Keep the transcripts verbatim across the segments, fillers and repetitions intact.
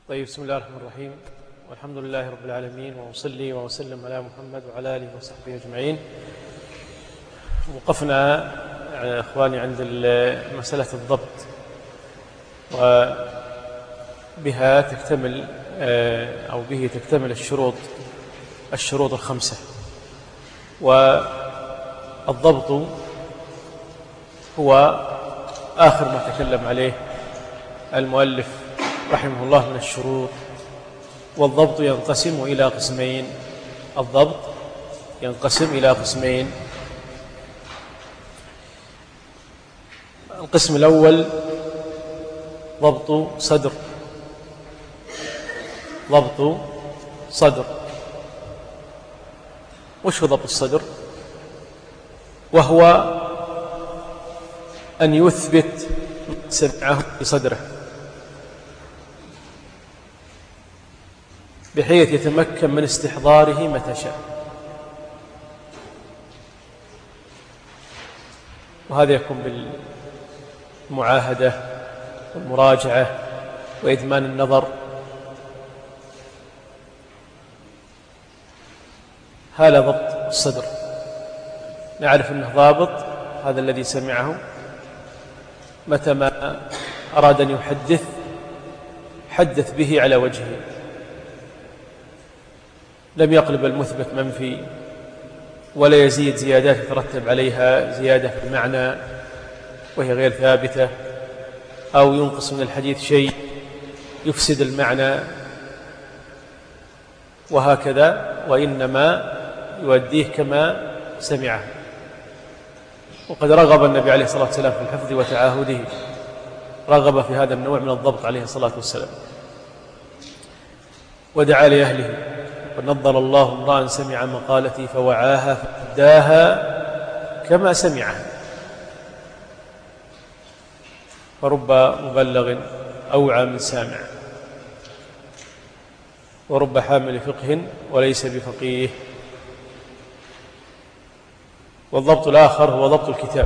طيب، بسم الله الرحمن الرحيم، والحمد لله رب العالمين، وأصلي وأسلم على محمد وعلى آله وصحبه أجمعين. وقفنا يا إخواني عند مسألة الضبط، وبها تكتمل أو به تكتمل الشروط الشروط الخمسة. والضبط هو آخر ما تكلم عليه المؤلف رحمه الله من الشروط. والضبط ينقسم إلى قسمين الضبط ينقسم إلى قسمين القسم الأول ضبط صدر ضبط صدر وش هو ضبط الصدر؟ وهو أن يثبت ما سمعه في صدره بحيث يتمكن من استحضاره متى شاء. وهذا يكون بالمعاهدة والمراجعة وإدمان النظر. هذا ضبط الصدر، نعرف أنه ضابط هذا الذي سمعه متى ما أراد أن يحدث حدث به على وجهه، لم يقلب المثبت منفي، ولا يزيد زيادات يترتب عليها زيادة في المعنى وهي غير ثابتة، أو ينقص من الحديث شيء يفسد المعنى، وهكذا، وإنما يؤديه كما سمعه. وقد رغب النبي عليه الصلاة والسلام في الحفظ وتعاهده، رغب في هذا النوع من الضبط عليه الصلاة والسلام، ودعا لأهله: ونضر الله امرأ سمع مقالتي فوعاها فأداها كما سمعها. فرب مبلغ أوعى من سامع، ورب حامل فقه وليس بفقيه. والضبط الآخر هو ضبط الكتاب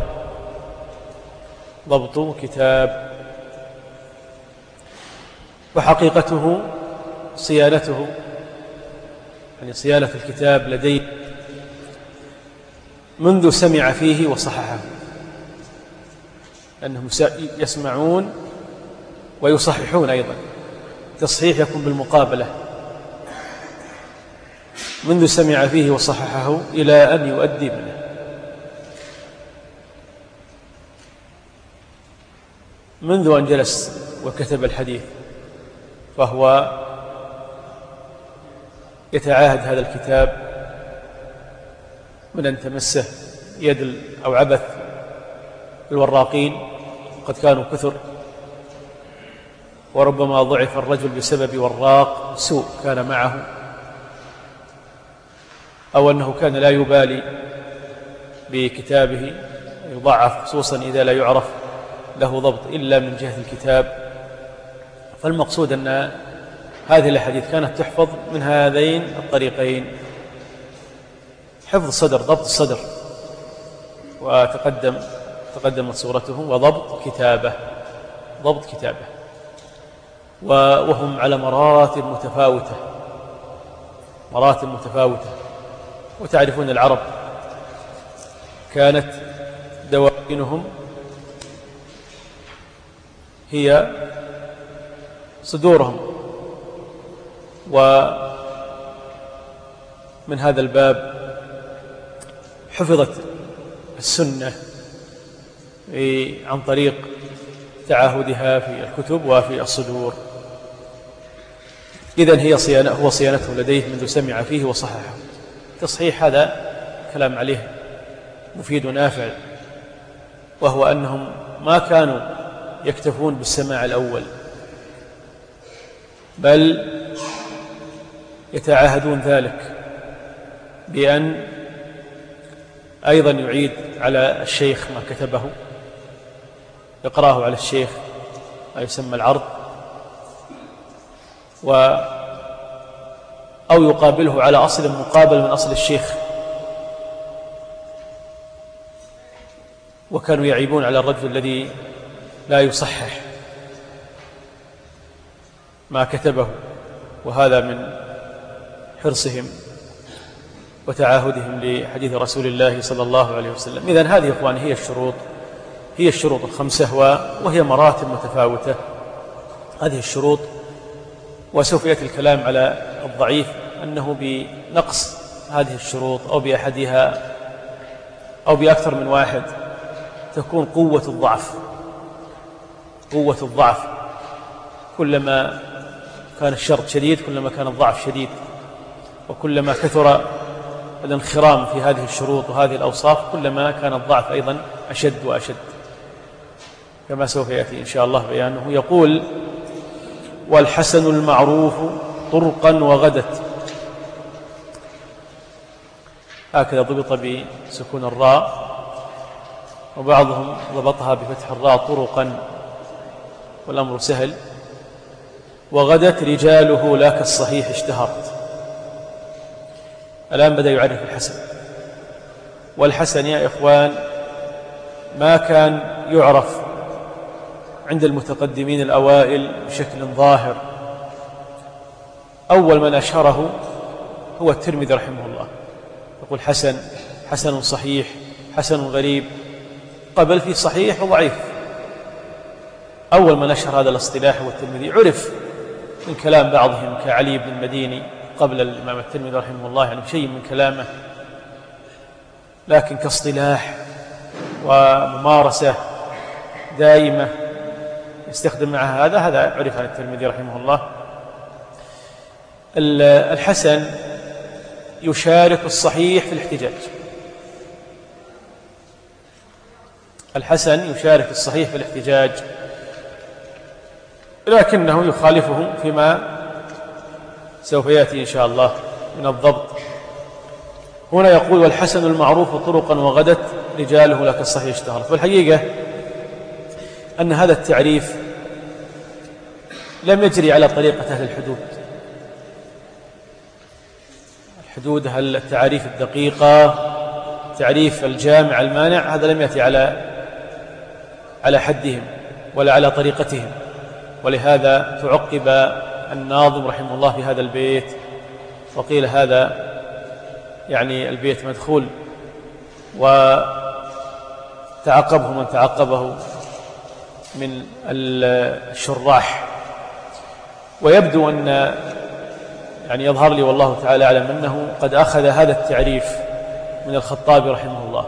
ضبط كتاب وحقيقته صيانته، يعني صيانة الكتاب لديه منذ سمع فيه وصححه، أنهم يسمعون ويصححون أيضا. تصحيح يكون بالمقابلة، منذ سمع فيه وصححه إلى أن يؤدي منه. منذ أن جلس وكتب الحديث فهو يتعاهد هذا الكتاب من أن تمسه يد أو عبث الوراقين، قد كانوا كثر، وربما ضعف الرجل بسبب وراق سوء كان معه، أو أنه كان لا يبالي بكتابه، يضعف خصوصا إذا لا يعرف له ضبط إلا من جهة الكتاب. فالمقصود أن هذه الأحاديث كانت تحفظ من هذين الطريقين: حفظ الصدر، ضبط الصدر، وتقدم تقدمت صورته، وضبط كتابه ضبط كتابه وهم على مراتب متفاوتة مراتب متفاوتة. وتعرفون العرب كانت دواوينهم هي صدورهم، ومن هذا الباب حفظت السنة عن طريق تعاهدها في الكتب وفي الصدور. إذن هي صيانة هو صيانته لديه منذ سمع فيه وصححه. تصحيح هذا كلام عليه مفيد ونافع، وهو أنهم ما كانوا يكتفون بالسماع الأول، بل يتعاهدون ذلك بأن أيضا يعيد على الشيخ ما كتبه، يقرأه على الشيخ، ما يسمى العرض، و أو يقابله على أصل مقابل من أصل الشيخ. وكانوا يعيبون على الرجل الذي لا يصحح، ما كتبه، وهذا من حرصهم وتعاهدهم لحديث رسول الله صلى الله عليه وسلم. إذن هذه إخواني هي الشروط هي الشروط الخمسة، وهي مراتب متفاوتة هذه الشروط. وسوف يأتي الكلام على الضعيف أنه بنقص هذه الشروط أو بأحدها أو بأكثر من واحد تكون قوة الضعف قوة الضعف كلما كان الشرط شديد كلما كان الضعف شديد، وكلما كثر الانخرام في هذه الشروط وهذه الأوصاف كلما كان الضعف أيضا أشد وأشد، كما سوف يأتي إن شاء الله بيانه. يقول: والحسن المعروف طرقا وغدت. هكذا ضبط بسكون الراء، وبعضهم ضبطها بفتح الراء طرقا، والأمر سهل. وغدت رجاله لا كالصحيح اشتهرت. الآن بدأ يعرف الحسن. والحسن يا إخوان ما كان يعرف عند المتقدمين الأوائل بشكل ظاهر. أول من أشهره هو الترمذي رحمه الله، يقول حسن حسن صحيح حسن غريب، قبل في صحيح وضعيف. أول من أشهر هذا الاصطلاح هو الترمذي، عرف من كلام بعضهم كعلي بن المديني قبل الإمام الترمذي رحمه الله، يعني شيء من كلامه، لكن كاصطلاح وممارسة دائمة يستخدم معها هذا هذا عرف عن الترمذي رحمه الله. الحسن يشارك الصحيح في الاحتجاج. الحسن يشارك الصحيح في الاحتجاج، لكنه يخالفه فيما سوف يأتي إن شاء الله من الضبط. هنا يقول: والحسن المعروف طرقا وغدت رجاله لا كالصحيح اشتهرت. والحقيقة أن هذا التعريف لم يجري على طريقة أهل الحدود. الحدود هل التعريف الدقيقة، تعريف الجامع المانع، هذا لم يأتي على على حدهم ولا على طريقتهم، ولهذا تعقب الناظم رحمه الله في هذا البيت، وقيل هذا يعني البيت مدخول، وتعقبه من تعقبه من الشراح. ويبدو أن يعني يظهر لي والله تعالى أعلم أنه قد أخذ هذا التعريف من الخطابي رحمه الله.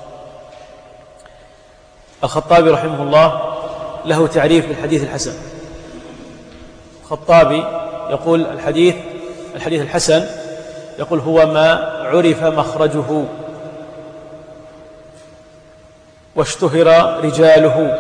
الخطابي رحمه الله له تعريف بالحديث الحسن. الخطابي يقول الحديث الحديث الحسن يقول هو ما عرف مخرجه واشتهر رجاله.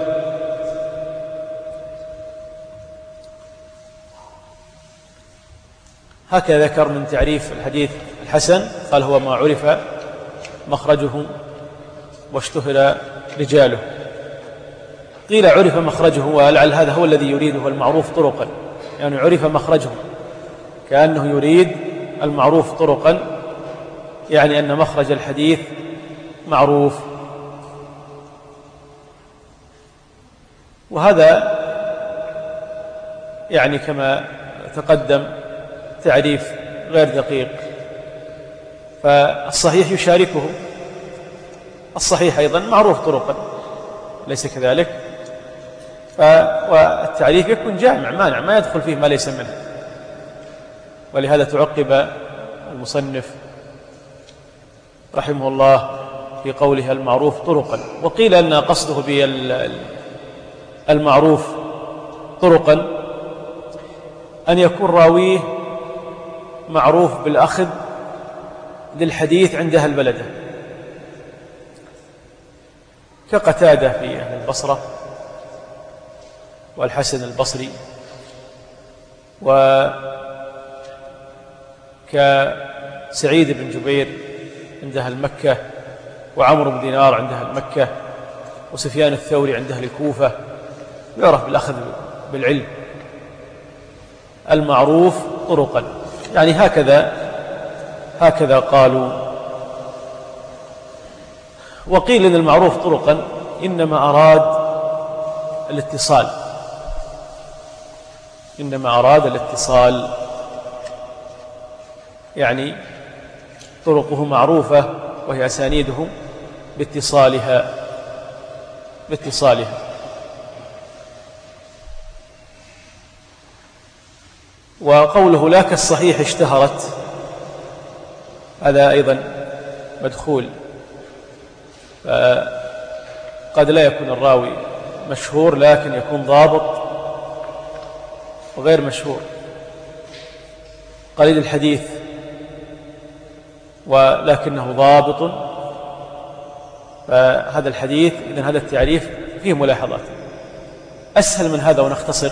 هكذا ذكر من تعريف الحديث الحسن، قال هو ما عرف مخرجه واشتهر رجاله. قيل عرف مخرجه، ولعل هذا هو الذي يريده المعروف طرقا، يعني عرف مخرجه كأنه يريد المعروف طرقا، يعني أن مخرج الحديث معروف. وهذا يعني كما تقدم تعريف غير دقيق، فالصحيح يشاركه، الصحيح أيضا معروف طرقا، ليس كذلك؟ والتعريف يكون جامع مانع، ما يدخل فيه ما ليس منه. ولهذا تعقب المصنف رحمه الله في قوله المعروف طرقا. وقيل أن قصده بالمعروف طرقا أن يكون راويه معروف بالأخذ للحديث عند أهل بلده، كقتادة في أهل البصرة، والحسن البصري، وكسعيد بن جبير عند أهل مكة، وعمرو بن دينار عند أهل مكة، وسفيان الثوري عند أهل الكوفة، يعرف بالأخذ بالعلم. المعروف طرقا، يعني هكذا هكذا قالوا. وقيل إن المعروف طرقا إنما أراد الاتصال، إنما أراد الاتصال، يعني طرقه معروفة وهي أسانيده باتصالها باتصالها وقوله لا كالصحيح اشتهرت، هذا أيضا مدخول، قد لا يكون الراوي مشهور لكن يكون ضابط وغير مشهور. قليل الحديث ولكنه ضابط، فهذا الحديث إذن هذا التعريف فيه ملاحظات. أسهل من هذا ونختصر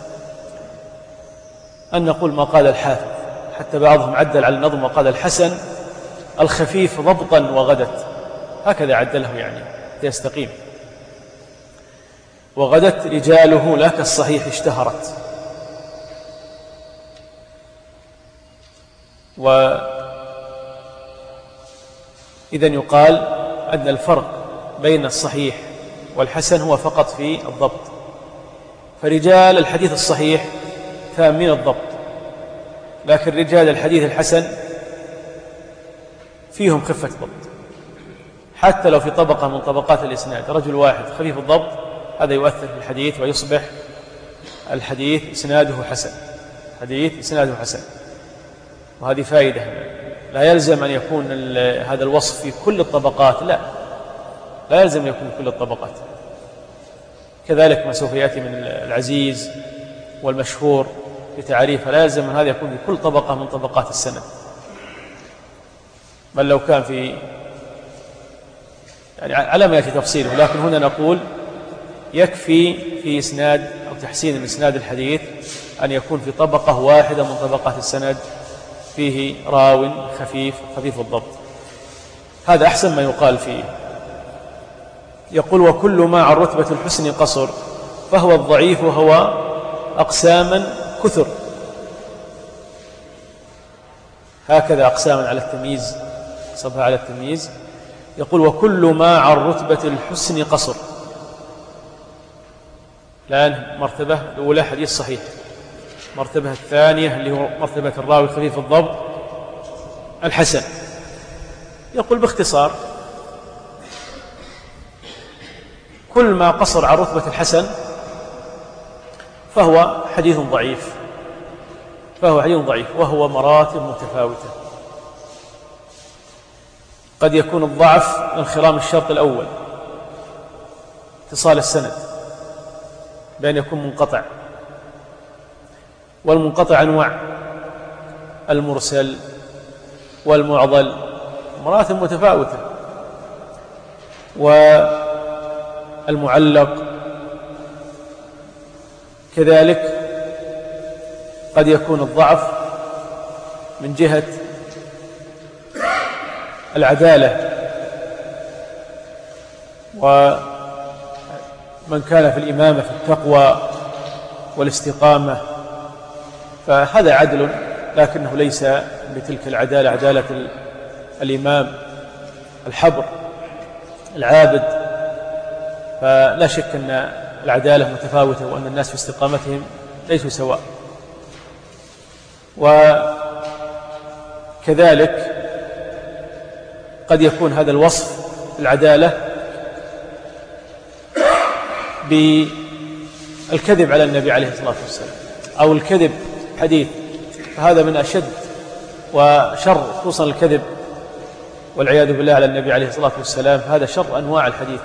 أن نقول ما قال الحافظ، حتى بعضهم عدل على النظم وقال الحسن الخفيف ضبطا وغدت، هكذا عدله يعني يستقيم. وغدت رجاله لا كالصحيح اشتهرت. وإذن يقال أن الفرق بين الصحيح والحسن هو فقط في الضبط، فرجال الحديث الصحيح تامين الضبط، لكن رجال الحديث الحسن فيهم خفة ضبط، حتى لو في طبقة من طبقات الإسناد رجل واحد خفيف الضبط، هذا يؤثر في الحديث ويصبح الحديث إسناده حسن، حديث إسناده حسن. وهذه فائدة، لا يلزم أن يكون هذا الوصف في كل الطبقات، لا لا يلزم أن يكون في كل الطبقات. كذلك ما سوف يأتي من العزيز والمشهور بتعريفه، لا يلزم أن هذا يكون في كل طبقة من طبقات السند، بل لو كان في يعني على ما يأتي تفصيله. لكن هنا نقول يكفي في إسناد أو تحسين الإسناد الحديث أن يكون في طبقة واحدة من طبقات السند فيه راو خفيف خفيف الضبط، هذا أحسن ما يقال فيه. يقول وكل ما عن رتبة الحسن قصر فهو الضعيف وهو أقساما كثر، هكذا أقساما على التمييز، صبها على التمييز. يقول وكل ما عن رتبة الحسن قصر. الآن مرتبة الأولى حديث صحيح، مرتبة الثانية اللي هو مرتبة الراوي خفيف الضبط الحسن. يقول باختصار كل ما قصر عن رتبة الحسن فهو حديث ضعيف، فهو حديث ضعيف وهو مراتب متفاوتة. قد يكون الضعف انخرام الشرط الأول اتصال السند بأن يكون منقطع، والمنقطع أنواع، المرسل والمعضل، مراتب متفاوتة، والمعلق كذلك. قد يكون الضعف من جهة العدالة، ومن كان في الإمامة في التقوى والاستقامة فهذا عدل، لكنه ليس بتلك العدالة، عدالة الإمام الحبر العابد. فلا شك أن العدالة متفاوتة وأن الناس في استقامتهم ليسوا سواء. وكذلك قد يكون هذا الوصف العدالة بالكذب على النبي عليه الصلاة والسلام أو الكذب حديث، فهذا من أشد وشر، خصوصا الكذب والعياذ بالله على النبي عليه الصلاة والسلام، هذا شر أنواع الحديث.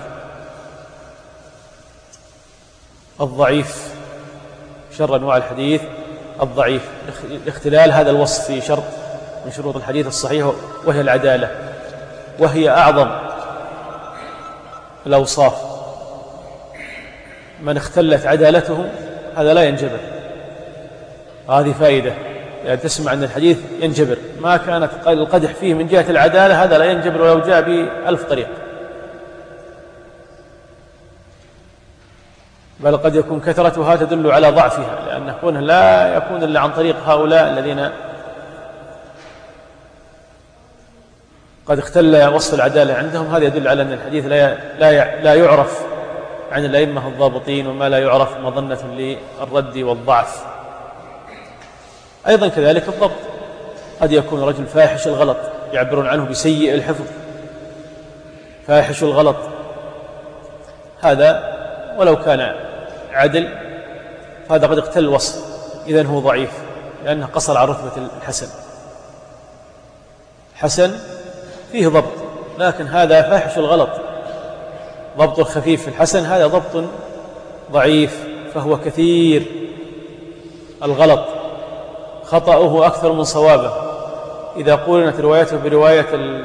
الضعيف شر أنواع الحديث الضعيف، الاختلال هذا الوصف في شرط من شروط الحديث الصحيح وهي العدالة، وهي أعظم الأوصاف. من اختلت عدالته هذا لا ينجبر، هذه فائدة، يعني تسمع أن الحديث ينجبر، ما كانت القدح فيه من جهة العدالة هذا لا ينجبر ولو جاء بألف طريق، بل قد يكون كثرتها تدل على ضعفها، لأن كونه لا يكون إلا عن طريق هؤلاء الذين قد اختل وصف العدالة عندهم، هذا يدل على أن الحديث لا لا لا يعرف عن الأئمة الضابطين، وما لا يعرف مظنة للرد والضعف. أيضا كذلك الضبط، قد يكون رجل فاحش الغلط، يعبرون عنه بسيء الحفظ، فاحش الغلط، هذا ولو كان عدل فهذا قد اقتل الوصف، إذن هو ضعيف لأنه قصر على رتبة الحسن. حسن فيه ضبط، لكن هذا فاحش الغلط، ضبط الخفيف في الحسن، هذا ضبط ضعيف، فهو كثير الغلط، خطأه أكثر من صوابه، إذا قولنت روايته برواية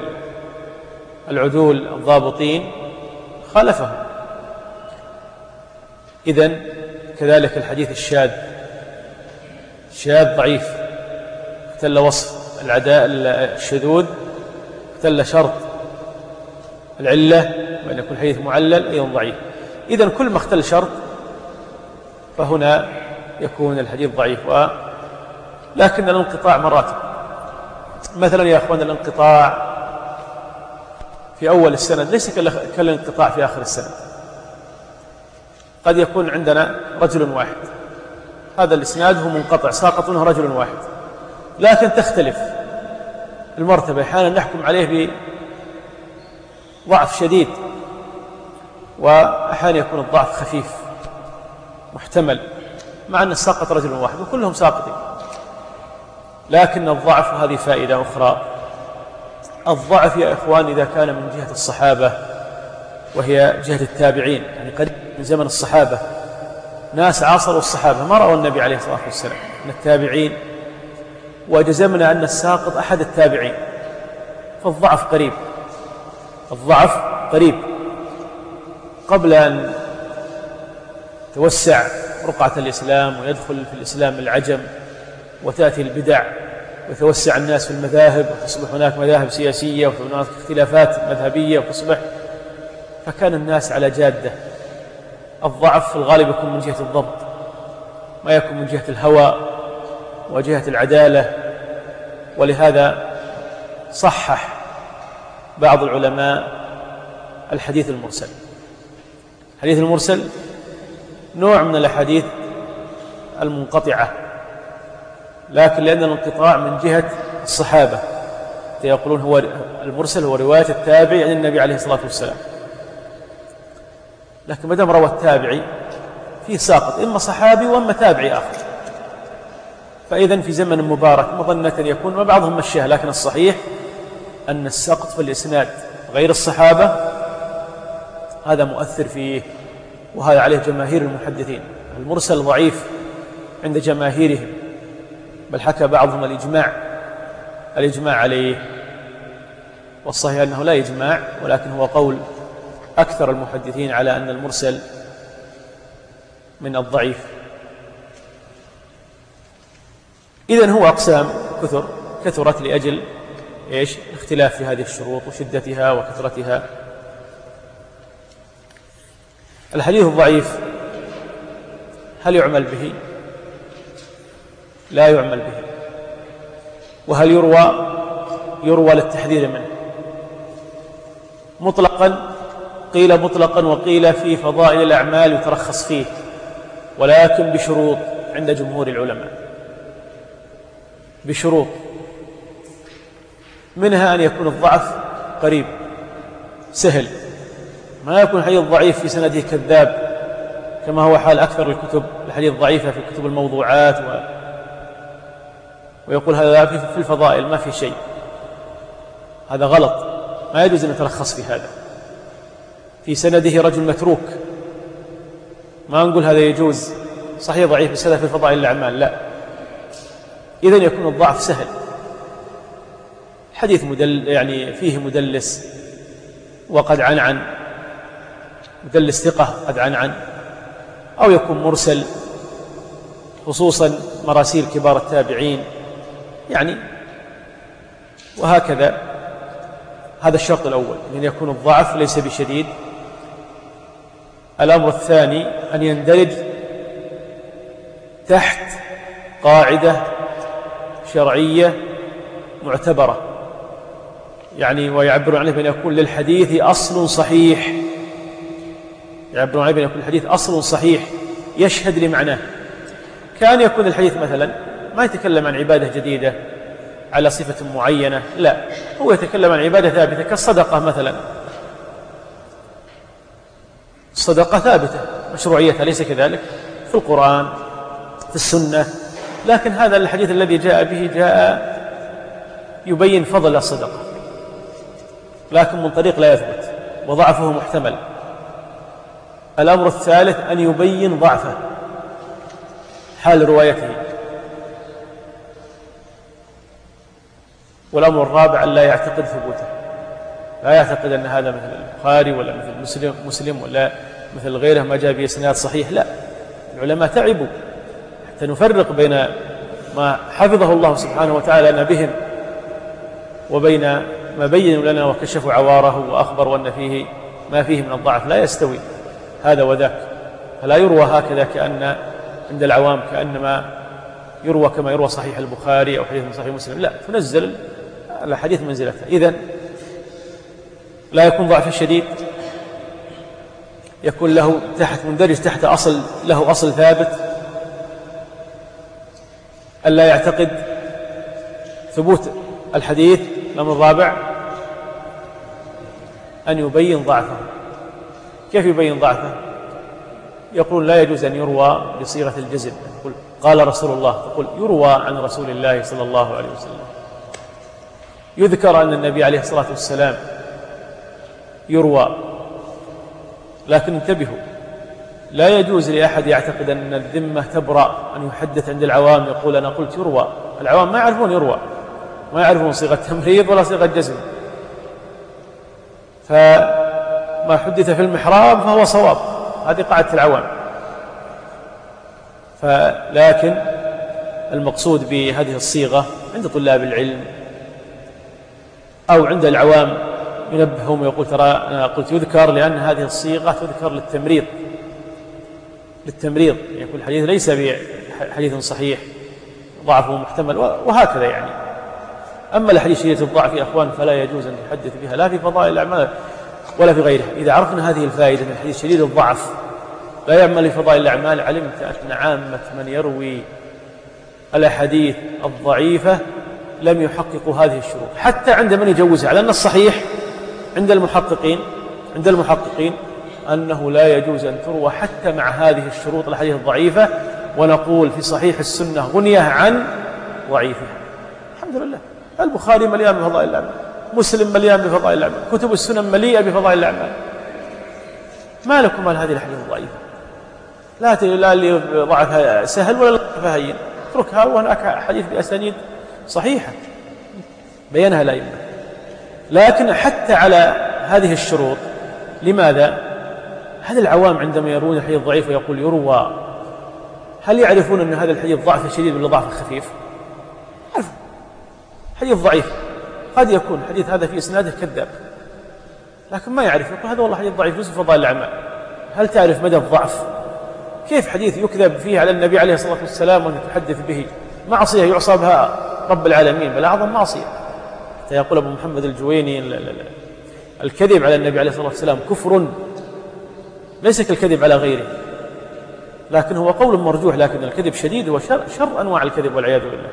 العدول الضابطين خالفه. إذن كذلك الحديث الشاذ، الشاذ ضعيف، اختل وصف العداء الشذوذ، اختل شرط العلة وأن يكون الحديث معلل أيضا ضعيف. إذن كل ما اختل شرط فهنا يكون الحديث ضعيف. و... لكن الانقطاع مراتب، مثلا يا أخوان الانقطاع في أول السند ليس كالانقطاع في آخر السند. قد يكون عندنا رجل واحد، هذا الإسناد هو منقطع ساقط منه رجل واحد، لكن تختلف المرتبة، أحيانا نحكم عليه بضعف شديد، وأحيانا يكون الضعف خفيف محتمل، مع أن ساقط رجل واحد وكلهم ساقطين. لكن الضعف، وهذه فائدة أخرى، الضعف يا إخوان إذا كان من جهة الصحابة وهي جهة التابعين، يعني قد من زمن الصحابة ناس عاصروا الصحابة ما رأوا النبي عليه الصلاة والسلام من التابعين، وجزمنا أن الساقط أحد التابعين، فالضعف قريب، الضعف قريب. قبل أن توسع رقعة الإسلام ويدخل في الإسلام العجم وتأتي البدع ويتوسع الناس في المذاهب وتصبح هناك مذاهب سياسية وهناك اختلافات مذهبية وتصبح، فكان الناس على جادة. الضعف في الغالب يكون من جهة الضبط، ما يكون من جهة الهوى وجهة العدالة. ولهذا صحح بعض العلماء الحديث المرسل. الحديث المرسل نوع من الأحاديث المنقطعة، لكن لأن الانقطاع من جهة الصحابة يقولون هو المرسل هو رواية التابعي عن النبي عليه الصلاة والسلام، لكن ما دام روى التابعي فيه ساقط، إما صحابي وإما تابعي آخر، فإذن في زمن مبارك مظنة يكون، وبعضهم مشاه، لكن الصحيح أن السقط في الإسناد غير الصحابة هذا مؤثر فيه، وهذا عليه جماهير المحدثين. المرسل ضعيف عند جماهيرهم، بل حكى بعضهم الإجماع الإجماع عليه، والصحيح أنه لا إجماع، ولكن هو قول أكثر المحدثين على أن المرسل من الضعيف. إذن هو أقسام كثر كثرت لأجل إيش؟ اختلاف في هذه الشروط وشدتها وكثرتها. الحديث الضعيف هل يعمل به؟ لا يعمل به. وهل يروى؟ يروى للتحذير منه مطلقا، قيل مطلقا وقيل في فضائل الأعمال يترخص فيه، ولكن بشروط عند جمهور العلماء، بشروط، منها أن يكون الضعف قريب سهل، ما يكون الحديث ضعيف في سنده كذاب كما هو حال أكثر الكتب الحديث ضعيفة في كتب الموضوعات و... ويقول هذا في الفضائل ما في شيء، هذا غلط، ما يجوز أن يترخص في هذا. في سنده رجل متروك، ما نقول هذا يجوز، صحيح ضعيف بس هذا في فضائل الأعمال، لا. إذن يكون الضعف سهل، حديث مدل يعني فيه مدلس وقد عنعن، مدلس ثقة قد عنعن، أو يكون مرسل، خصوصا مراسيل كبار التابعين يعني، وهكذا. هذا الشرط الأول، أن يكون الضعف ليس بشديد. الأمر الثاني أن يندرج تحت قاعدة شرعية معتبرة، يعني ويعبرون عنه بأن يكون للحديث أصل صحيح، يعبرون عنه بأن يكون الحديث أصل صحيح يشهد لمعناه. كان يكون الحديث مثلا ما يتكلم عن عبادة جديدة على صفة معينة، لا، هو يتكلم عن عبادة ثابتة كالصدقة مثلا. الصدقة ثابتة مشروعيتها، ليس كذلك؟ في القرآن، في السنة، لكن هذا الحديث الذي جاء به جاء يبين فضل الصدقة، لكن من طريق لا يثبت وضعفه محتمل. الأمر الثالث أن يبين ضعفه حال روايته. والأمر الرابع أن لا يعتقد ثبوته، لا يعتقد أن هذا مثل البخاري ولا مثل مسلم, مسلم ولا مثل غيره ما جاء به إسناد صحيح، لا، العلماء تعبوا حتى نفرق بين ما حفظه الله سبحانه وتعالى لنا بهم وبين ما بينوا لنا وكشفوا عواره وأخبروا أن فيه ما فيه من الضعف، لا يستوي هذا وذاك. فلا يروى هكذا كأن عند العوام كأنما يروى كما يروى صحيح البخاري أو حديث من صحيح مسلم، لا، تنزل الحديث منزلته. إذن لا يكون ضعف شديد، يكون له تحت مندرج تحت أصل، له أصل ثابت، ألا يعتقد ثبوت الحديث. الأمر الرابع أن يبين ضعفه. كيف يبين ضعفه؟ يقول لا يجوز أن يروى بصيغة الجزم، يقول قال رسول الله، تقول يروى عن رسول الله صلى الله عليه وسلم، يذكر أن النبي عليه الصلاة والسلام يروى، لكن انتبهوا، لا يجوز لأحد يعتقد أن الذمة تبرأ أن يحدث عند العوام يقول أنا قلت يروى. العوام ما يعرفون يروى، ما يعرفون صيغة تمريض ولا صيغة جزم، فما حدث في المحراب فهو صواب، هذه قاعدة العوام. فلكن المقصود بهذه الصيغة عند طلاب العلم أو عند العوام ينبههم ويقول ترى أنا قلت يذكر لأن هذه الصيغة تذكر للتمريض، للتمريض يقول الحديث ليس بحديث صحيح ضعفه محتمل، وهكذا يعني. أما الحديث شديد الضعف يا أخوان فلا يجوز أن تحدث بها لا في فضائل الأعمال ولا في غيرها. إذا عرفنا هذه الفائدة من الحديث شديد الضعف لا يعمل في فضائل الأعمال، علمت أن عامة من يروي الأحاديث الضعيفة لم يحققوا هذه الشروط، حتى عند من يجوزها، لأن الصحيح عند المحققين عند المحققين أنه لا يجوز أن تروى حتى مع هذه الشروط الحديث الضعيفة، ونقول في صحيح السنة غنيه عن ضعيفها. الحمد لله، البخاري مليان بفضائل الأعمال، مسلم مليان بفضائل الأعمال، كتب السنن مليئة بفضائل الأعمال، ما لكم مال هذه الحديث الضعيفة؟ لا لا اللي ضعفها سهل ولا ضعفها هين، اتركها، وهناك حديث بأسانيد صحيحة بينها الأئمة. لكن حتى على هذه الشروط، لماذا؟ هذا العوام عندما يرون الحديث ضعيف ويقول يروى، هل يعرفون أن هذا الحديث ضعف شديد ولا ضعف خفيف؟ يعرفون. حديث ضعيف قد يكون حديث هذا في إسناده كذاب، لكن ما يعرف، يقول هذا والله حديث ضعيف يوسف فضائل الأعمال. هل تعرف مدى الضعف؟ كيف حديث يكذب فيه على النبي عليه الصلاة والسلام وأن تحدث به معصية يعصى بها رب العالمين، بل أعظم معصية. حتى يقول أبو محمد الجويني الكذب على النبي عليه الصلاة والسلام كفر ليس كالكذب على غيره، لكن هو قول مرجوح، لكن الكذب شديد وشر شر أنواع الكذب والعياذ بالله.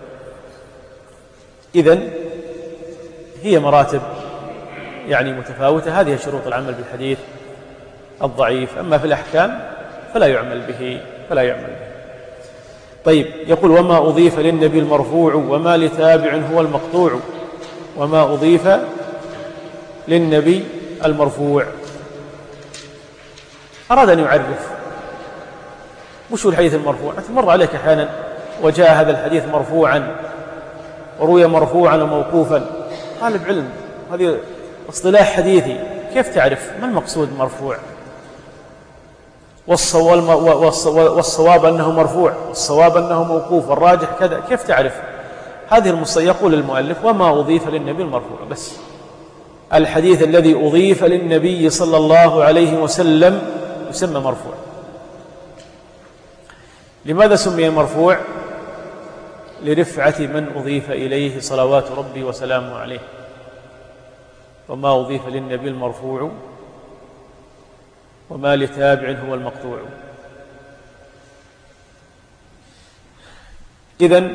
إذن هي مراتب يعني متفاوتة، هذه شروط العمل بالحديث الضعيف. أما في الأحكام فلا يعمل به فلا يعمل به. طيب، يقول وما أضيف للنبي المرفوع وما لتابع هو المقطوع. وما أضيف للنبي المرفوع، أراد أن يعرف وش هو الحديث المرفوع. أنت مر عليك أحيانا وجاء هذا الحديث مرفوعا وروي مرفوعا وموقوفا، طالب علم هذه اصطلاح حديثي، كيف تعرف ما المقصود مرفوع؟ والصواب أنه مرفوع، والصواب أنه موقوف، والراجح كذا، كيف تعرف هذه المصطلح؟ يقول المؤلف وما أضيف للنبي المرفوع، بس الحديث الذي أضيف للنبي صلى الله عليه وسلم يسمى مرفوع. لماذا سمي مرفوع؟ لرفعة من أضيف إليه صلوات ربي وسلامه عليه. وما أضيف للنبي المرفوع وما لتابع هو المقطوع. إذن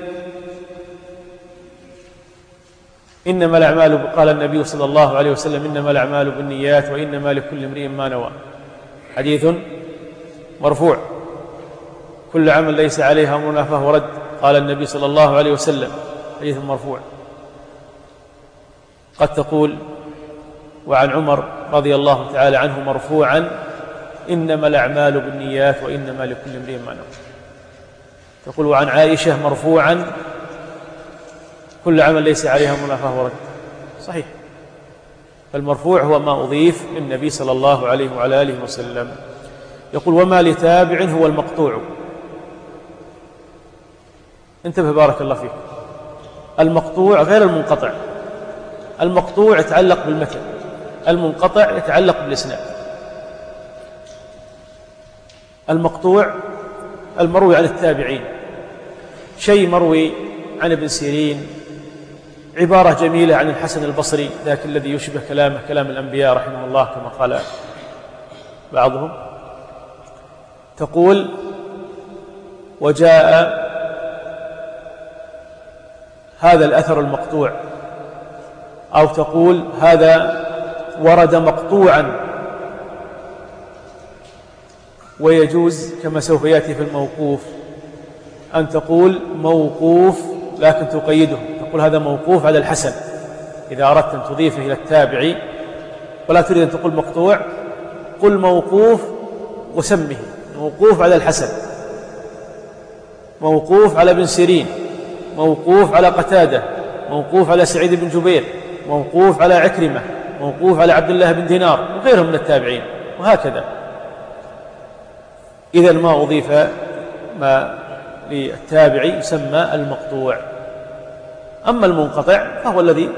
إنما الأعمال، قال النبي صلى الله عليه وسلم: إنما الأعمال بالنيات وإنما لكل امرئ ما نوى. حديث مرفوع: كل عمل ليس عليه أمرنا فهو رد. قال النبي صلى الله عليه وسلم، حديث مرفوع. قد تقول: وعن عمر رضي الله تعالى عنه مرفوعا: إنما الأعمال بالنيات وإنما لكل امرئ ما نوى. تقول: وعن عائشة مرفوعا: كل عمل ليس عليه أمرنا فهو رد. صحيح. فالمرفوع هو ما أضيف للنبي صلى الله عليه وعلى آله وسلم. يقول: وما لتابع هو المقطوع. انتبه بارك الله فيك، المقطوع غير المنقطع. المقطوع يتعلق بالمتن، المنقطع يتعلق بالإسناد. المقطوع المروي عن التابعين، شيء مروي عن ابن سيرين، عبارة جميلة عن الحسن البصري، ذاك الذي يشبه كلامه كلام الأنبياء رحمه الله كما قال بعضهم. تقول: وجاء هذا الأثر المقطوع، أو تقول: هذا ورد مقطوعا. ويجوز كما سوف يأتي في الموقوف أن تقول موقوف لكن تقيده، تقول هذا موقوف على الحسن إذا أردت أن تضيفه إلى التابعي، ولا تريد أن تقول مقطوع، قل موقوف وسمه موقوف على الحسن، موقوف على ابن سيرين، موقوف على قتادة، موقوف على سعيد بن جبير، موقوف على عكرمة، موقوف على عبد الله بن دينار وغيرهم من التابعين، وهكذا. إذا ما أضيف ما للتابعي يسمى المقطوع. أما المنقطع فهو الذي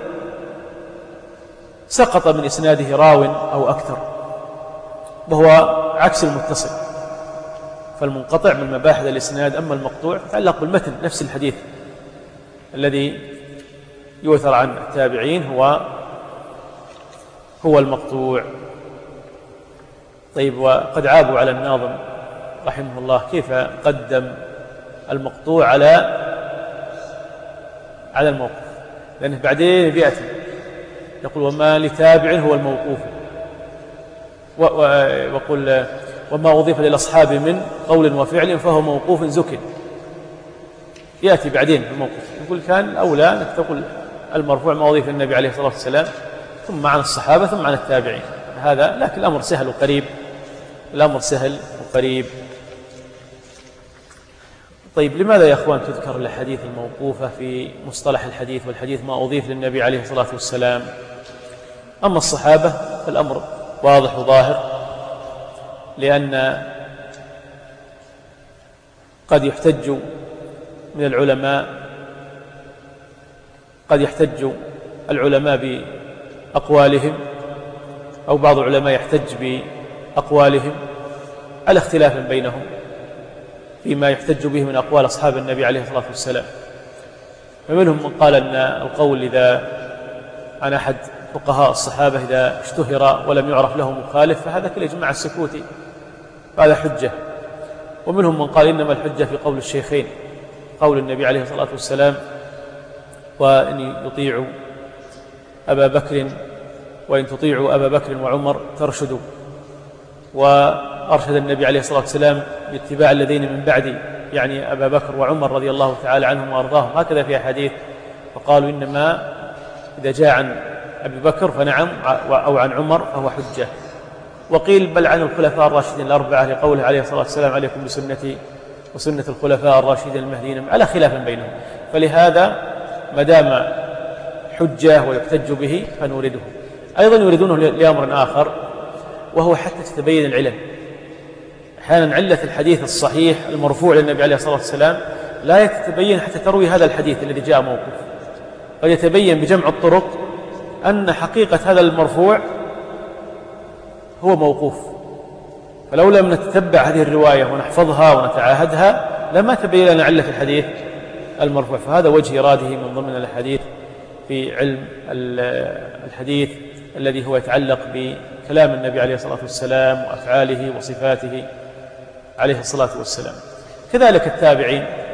سقط من إسناده راو أو أكثر، وهو عكس المتصل. فالمنقطع من مباحث الإسناد. أما المقطوع يتعلق بالمتن، نفس الحديث الذي يؤثر عن التابعين هو هو المقطوع. طيب، وقد عابوا على الناظم رحمه الله كيف قدم المقطوع على على الموقوف، لأنه بعدين بيأتي يقول: وما لتابع هو الموقوف، وقل: وما أضيف للأصحاب من قول وفعل فهو موقوف زكٍ. يأتي بعدين في الموقوف. يقول: كان الأولى أنك تقول المرفوع ما أضيف للنبي عليه الصلاة والسلام، ثم عن الصحابة، ثم عن التابعين. هذا لكن الأمر سهل وقريب، الأمر سهل وقريب. طيب، لماذا يا أخوان تذكر الأحاديث الموقوفة في مصطلح الحديث، والحديث ما أضيف للنبي عليه الصلاة والسلام؟ أما الصحابة فالأمر واضح وظاهر، لأن قد يحتج من العلماء قد يحتج العلماء بأقوالهم، أو بعض العلماء يحتج بأقوالهم على اختلاف بينهم فيما يحتج به من أقوال أصحاب النبي عليه الصلاة والسلام. فمنهم من قال أن القول إذا عن أحد فقهاء الصحابة إذا اشتهر ولم يعرف له مخالف فهذا كالإجماع السكوتي، فهذا حجة. ومنهم من قال إنما الحجة في قول الشيخين، قول النبي عليه الصلاة والسلام: وإن يطيعوا أبا بكر وإن تطيعوا أبا بكر وعمر ترشدوا. وأرشد النبي عليه الصلاة والسلام باتباع الذين من بعدي، يعني أبا بكر وعمر رضي الله تعالى عنهم وأرضاهم، هكذا في أحاديث. فقالوا إنما إذا جاء عن أبي بكر فنعم، أو عن عمر فهو حجة. وقيل بل عن الخلفاء الراشدين الأربعة، لقوله عليه الصلاة والسلام: عليكم بسنتي وسنة الخلفاء الراشدين المهديين، على خلاف بينهم. فلهذا ما دام حجة ويحتج به فنورده. أيضا يريدونه لأمر آخر، وهو حتى تتبين العلل. أحيانا علة الحديث الصحيح المرفوع للنبي عليه الصلاة والسلام لا يتبين حتى تروي هذا الحديث الذي جاء موقوف، قد يتبين بجمع الطرق أن حقيقة هذا المرفوع هو موقوف. فلو لم نتتبع هذه الرواية ونحفظها ونتعاهدها لما تبين لنا علة الحديث المرفوع. فهذا وجه إراده من ضمن الحديث في علم الحديث الذي هو يتعلق بكلام النبي عليه الصلاة والسلام وأفعاله وصفاته عليه الصلاة والسلام. كذلك التابعين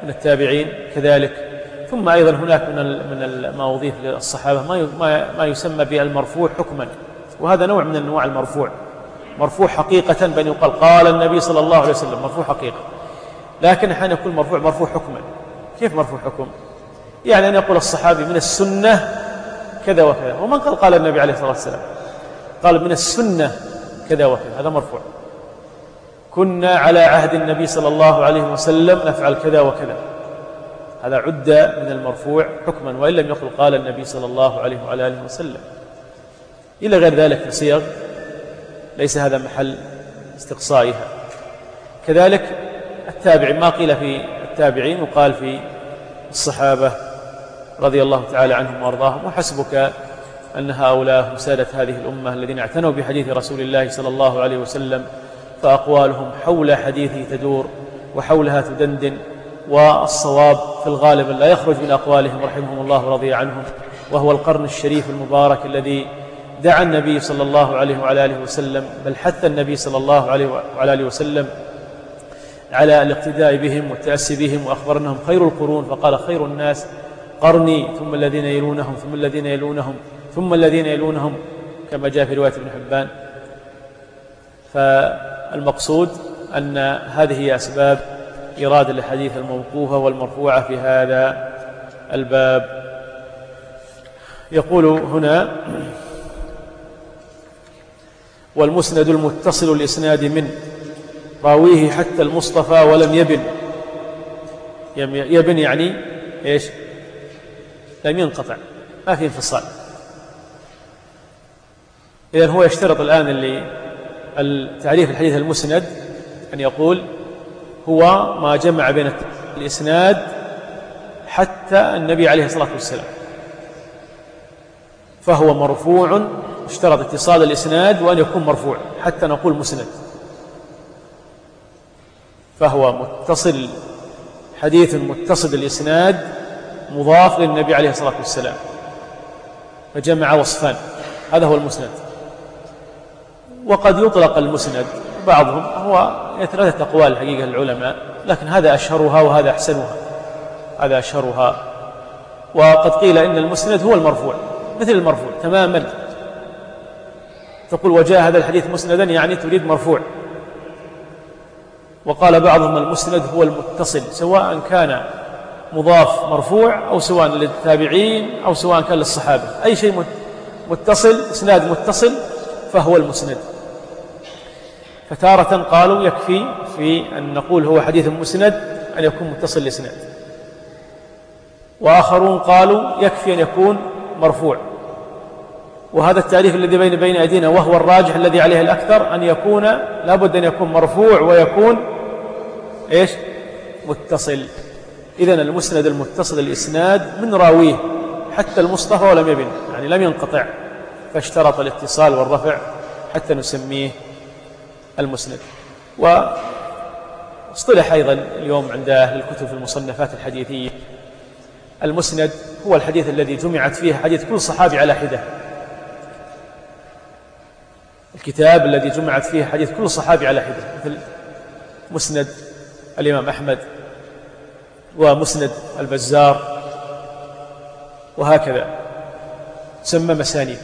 من التابعين كذلك. ثم أيضا هناك من من ما أضيف للصحابة ما ما يسمى بالمرفوع حكما، وهذا نوع من أنواع المرفوع، مرفوع حقيقة بأن يقال قال النبي صلى الله عليه وسلم، مرفوع حقيقة. لكن أحيانا يكون مرفوع مرفوع حكما. كيف مرفوع حكم؟ يعني أن يقول الصحابي من السنة كذا وكذا، ومن قال قال النبي عليه الصلاة والسلام، قال من السنة كذا وكذا، هذا مرفوع. كنا على عهد النبي صلى الله عليه وسلم نفعل كذا وكذا، هذا عد من المرفوع حكما، وإن لم يقل قال النبي صلى الله عليه وعلى آله وسلم. إلى غير ذلك في صيغ ليس هذا محل استقصائها. كذلك التابع، ما قيل في التابعين وقال في الصحابة رضي الله تعالى عنهم وارضاهم. وحسبك أن هؤلاء هم سادة هذه الأمة الذين اعتنوا بحديث رسول الله صلى الله عليه وسلم، فأقوالهم حول حديثه تدور وحولها تدندن، والصواب في الغالب لا يخرج من أقوالهم رحمهم الله ورضي عنهم، وهو القرن الشريف المبارك الذي دعا النبي صلى الله عليه وعلى آله وسلم، بل حث النبي صلى الله عليه وعلى آله وسلم على الاقتداء بهم والتأسي بهم، وأخبر أنهم خير القرون، فقال خير الناس قرني ثم الذين يلونهم ثم الذين يلونهم ثم الذين يلونهم، كما جاء في رواية ابن حبان. فالمقصود أن هذه هي أسباب إيراد الحديث الموقوفة والمرفوعة في هذا الباب. يقول هنا: والمسند المتصل الإسناد من راويه حتى المصطفى ولم يبن. يبن يعني إيش؟ لم ينقطع، ما في انفصال. إذن هو يشترط الآن اللي التعريف الحديث المسند أن يقول هو ما جمع بين الإسناد حتى النبي عليه الصلاة والسلام، فهو مرفوع. اشترط اتصال الإسناد وأن يكون مرفوع حتى نقول مسند، فهو متصل، حديث متصل الإسناد مضاف للنبي عليه الصلاة والسلام، فجمع وصفان، هذا هو المسند. وقد يطلق المسند بعضهم، هو ثلاثة أقوال حقيقة العلماء، لكن هذا أشهرها وهذا أحسنها، هذا أشهرها. وقد قيل إن المسند هو المرفوع، مثل المرفوع تماما. تقول وجاء هذا الحديث مسندا، يعني تريد مرفوع. وقال بعضهم المسند هو المتصل، سواء كان مضاف مرفوع أو سواء للتابعين أو سواء كان للصحابة، أي شيء متصل، إسناد متصل فهو المسند. فتارة قالوا يكفي في أن نقول هو حديث مسند أن يكون متصل الإسناد، وآخرون قالوا يكفي أن يكون مرفوع. وهذا التعريف الذي بين بين أيدينا وهو الراجح الذي عليه الأكثر، أن يكون لابد أن يكون مرفوع ويكون إيش؟ متصل. إذن المسند المتصل الإسناد من راويه حتى المصطفى ولم يبن، يعني لم ينقطع، فاشترط الاتصال والرفع حتى نسميه المسند. واصطلح أيضا اليوم عند أهل الكتب في المصنفات الحديثية، المسند هو الحديث الذي جمعت فيه حديث كل صحابي على حدة، الكتاب الذي جمعت فيه حديث كل صحابي على حدة، مثل مسند الإمام أحمد ومسند البزار وهكذا، تسمى مسانيد.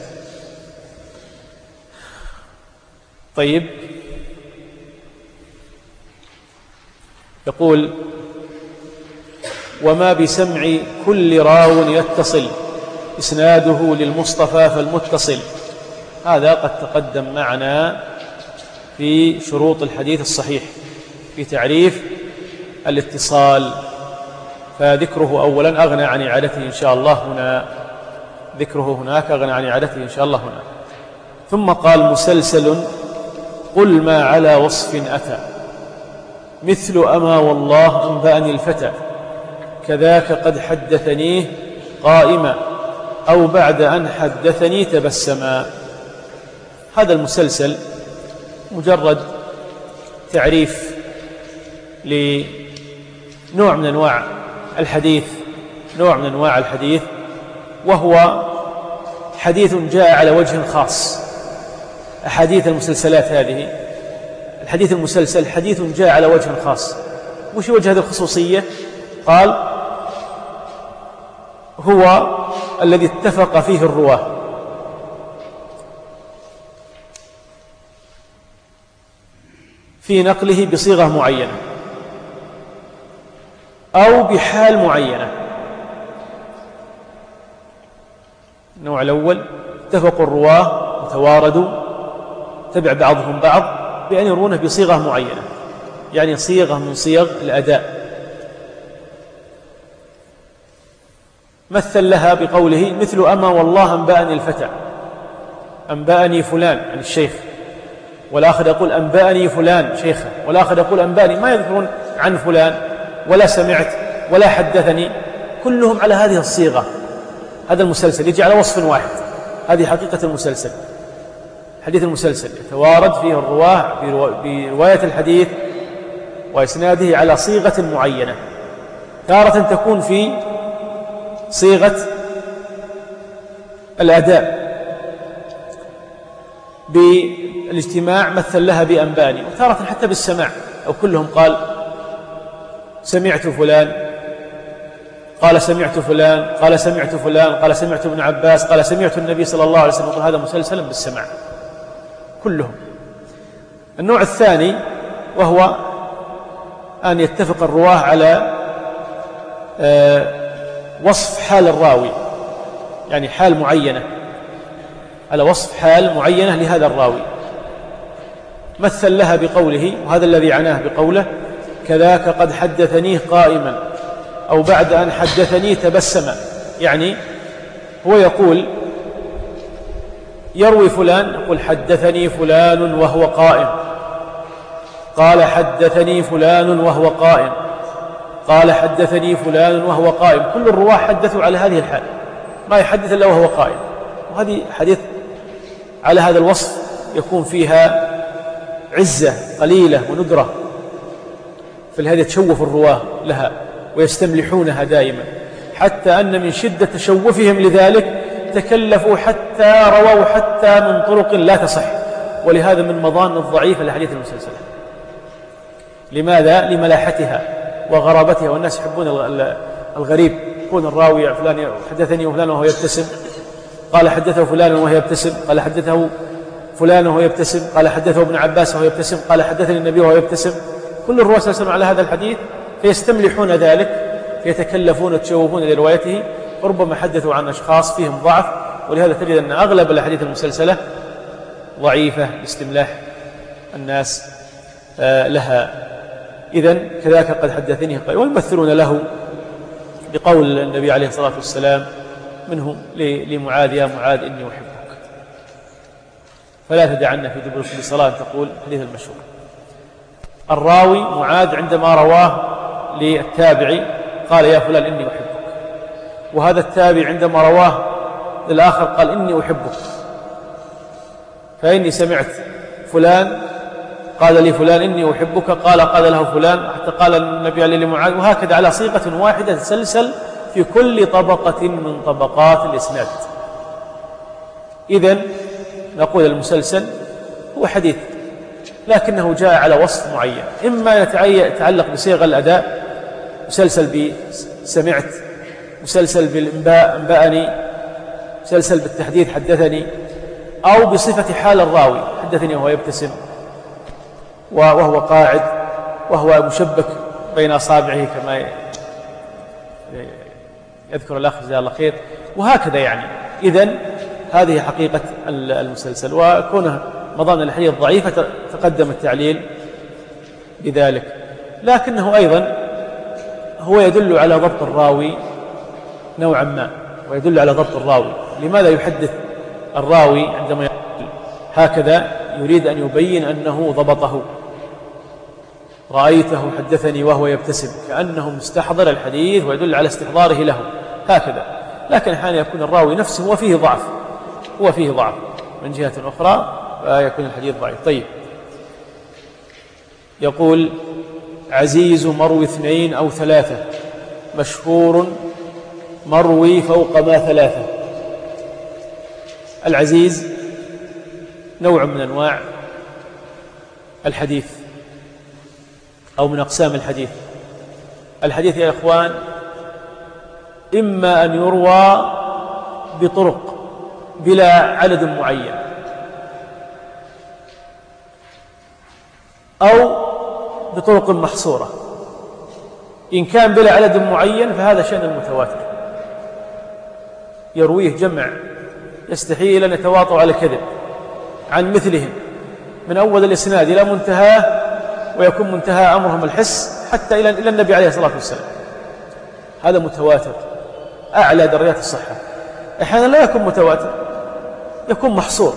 طيب، يقول: وما بسمع كل راو يتصل إسناده للمصطفى فالمتصل. هذا قد تقدم معنا في شروط الحديث الصحيح في تعريف الاتصال، فذكره أولا أغنى عن إعادته إن شاء الله هنا، ذكره هناك أغنى عن إعادته إن شاء الله هنا. ثم قال: مسلسل قل ما على وصف أتى، مثل أما والله أنبأني الفتى، كذاك قد حدثنيه قائما، أو بعد أن حدثني تبسما. هذا المسلسل مجرد تعريف لنوع من أنواع الحديث، نوع من أنواع الحديث وهو حديث جاء على وجه خاص. أحاديث المسلسلات هذه، الحديث المسلسل حديث جاء على وجه خاص. وش وجه هذه الخصوصية؟ قال هو الذي اتفق فيه الرواه في نقله بصيغة معينة أو بحال معينة. النوع الأول اتفقوا الرواه وتواردوا، تبع بعضهم بعض بأن يرونه بصيغة معينة، يعني صيغة من صيغ الأداء. مثل لها بقوله مثل أما والله أنبأني الفتى، أنبأني فلان عن الشيخ، والآخر يقول أنبأني فلان شيخه، والآخر يقول أنبأني، ما يذكرون عن فلان ولا سمعت ولا حدثني، كلهم على هذه الصيغة. هذا المسلسل يجي على وصف واحد، هذه حقيقة المسلسل. حديث المسلسل يتوارد فيه الرواه برواية الحديث وإسناده على صيغة معينة، تارة تكون في صيغة الأداء بالاجتماع، مثل لها بأنباني، وتارة حتى بالسماع، أو كلهم قال سمعت فلان، قال سمعت فلان، قال سمعت فلان، قال سمعت ابن عباس، قال سمعت النبي صلى الله عليه وسلم. هذا مسلسل بالسماع كلهم. النوع الثاني وهو أن يتفق الرواه على وصف حال الراوي، يعني حال معينة، على وصف حال معينة لهذا الراوي. مثل لها بقوله، وهذا الذي عناه بقوله كذاك قد حدثنيه قائما، أو بعد أن حدثني تبسم، يعني هو يقول يروي فلان، يقول حدثني فلان وهو قائم، قال حدثني فلان وهو قائم، قال حدثني فلان وهو قائم. كل الرواة حدثوا على هذه الحال، ما يحدث إلا وهو قائم. وهذه حديث على هذا الوصف يكون فيها عزة قليلة وندرة، فلهذا يتشوف الرواة لها ويستملحونها دائما، حتى أن من شدة تشوفهم لذلك تكلفوا حتى رووا حتى من طرق لا تصح. ولهذا من مظان الضعيف الحديث المسلسلة. لماذا؟ لملاحتها وغرابتها، والناس يحبون الغريب. يكون الراوي فلان حدثني وفلان وهو يبتسم، قال حدثه فلان وهو يبتسم، قال حدثه فلان وهو يبتسم، قال حدثه ابن عباس وهو يبتسم، قال حدثني النبي وهو يبتسم. كل الرواة سلسلوا على هذا الحديث، فيستملحون ذلك، فيتكلفون ويتشوفون لروايته، وربما حدثوا عن أشخاص فيهم ضعف. ولهذا تجد أن أغلب الأحاديث المسلسلة ضعيفة لاستملاح الناس لها. إذن كذاك قد حدثني قائل، ويمثلون له بقول النبي عليه الصلاة والسلام منهم لمعاذ يا معاذ إني أحبك، فلا تدعن في دبر كل صلاة تقول، حديث المشهور. الراوي معاذ عندما رواه للتابعي قال يا فلان إني أحبك، وهذا التابعي عندما رواه للآخر قال إني أحبك، فإني سمعت فلان قال لي فلان إني أحبك، قال قال له فلان، حتى قال النبي عليه لمعاذ، وهكذا على صيغة واحدة تسلسل في كل طبقة من طبقات الإسناد. إذن نقول المسلسل هو حديث لكنه جاء على وصف معين، إما يتعلق بصيغ الأداء، مسلسل بسمعت، مسلسل بالإنباء أنبأني، مسلسل بالتحديث حدثني، أو بصفة حال الراوي، حدثني وهو يبتسم وهو قاعد وهو مشبك بين أصابعه كما يذكر الأخ جزاه الله خير، وهكذا يعني. إذن هذه حقيقة المسلسل، وكونه مظان الحديث ضعيفة تقدم التعليل بذلك، لكنه أيضا هو يدل على ضبط الراوي نوعا ما، ويدل على ضبط الراوي. لماذا يحدث الراوي عندما يقول هكذا؟ يريد أن يبين أنه ضبطه. رأيته حدثني وهو يبتسم، كأنه مستحضر الحديث ويدل على استحضاره له هكذا. لكن أحيانا يكون الراوي نفسه هو فيه ضعف، هو فيه ضعف من جهة أخرى، فيكون الحديث ضعيف. طيب، يقول عزيز مروي اثنين أو ثلاثة، مشهور مروي فوق ما ثلاثة. العزيز نوع من أنواع الحديث أو من أقسام الحديث، الحديث يا إخوان إما أن يروى بطرق بلا عدد معين، أو بطرق محصورة. إن كان بلا عدد معين فهذا شأن المتواتر، يرويه جمع يستحيل أن يتواطؤوا على الكذب عن مثلهم من أول الإسناد إلى منتهاه، ويكون منتهى أمرهم الحس حتى إلى النبي عليه الصلاة والسلام. هذا متواتر أعلى درجات الصحة. أحيانا لا يكون متواتر، يكون محصور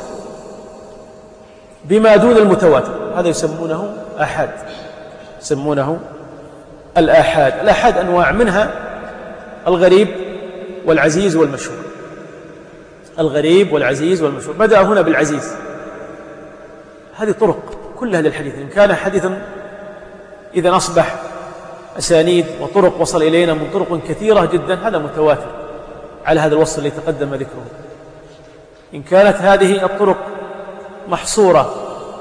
بما دون المتواتر، هذا يسمونه آحاد، يسمونه الآحاد. الآحاد أنواع، منها الغريب والعزيز والمشهور. الغريب والعزيز والمشهور، بدأ هنا بالعزيز. هذه طرق كلها للحديث، إن كان حديثا إذا أصبح أسانيد وطرق وصل إلينا من طرق كثيرة جدا، هذا متواتر على هذا الوصف الذي تقدم ذكره. إن كانت هذه الطرق محصورة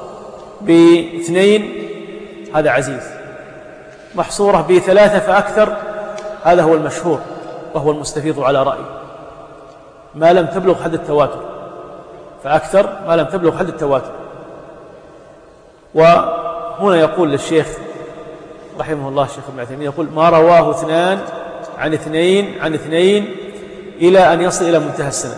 باثنين هذا عزيز، محصورة بثلاثة فأكثر هذا هو المشهور وهو المستفيض على رأي، ما لم تبلغ حد التواتر، فأكثر ما لم تبلغ حد التواتر. وهنا يقول للشيخ رحمه الله الشيخ ابن عثيمين، يقول ما رواه اثنان عن اثنين عن اثنين إلى أن يصل إلى منتهى السند.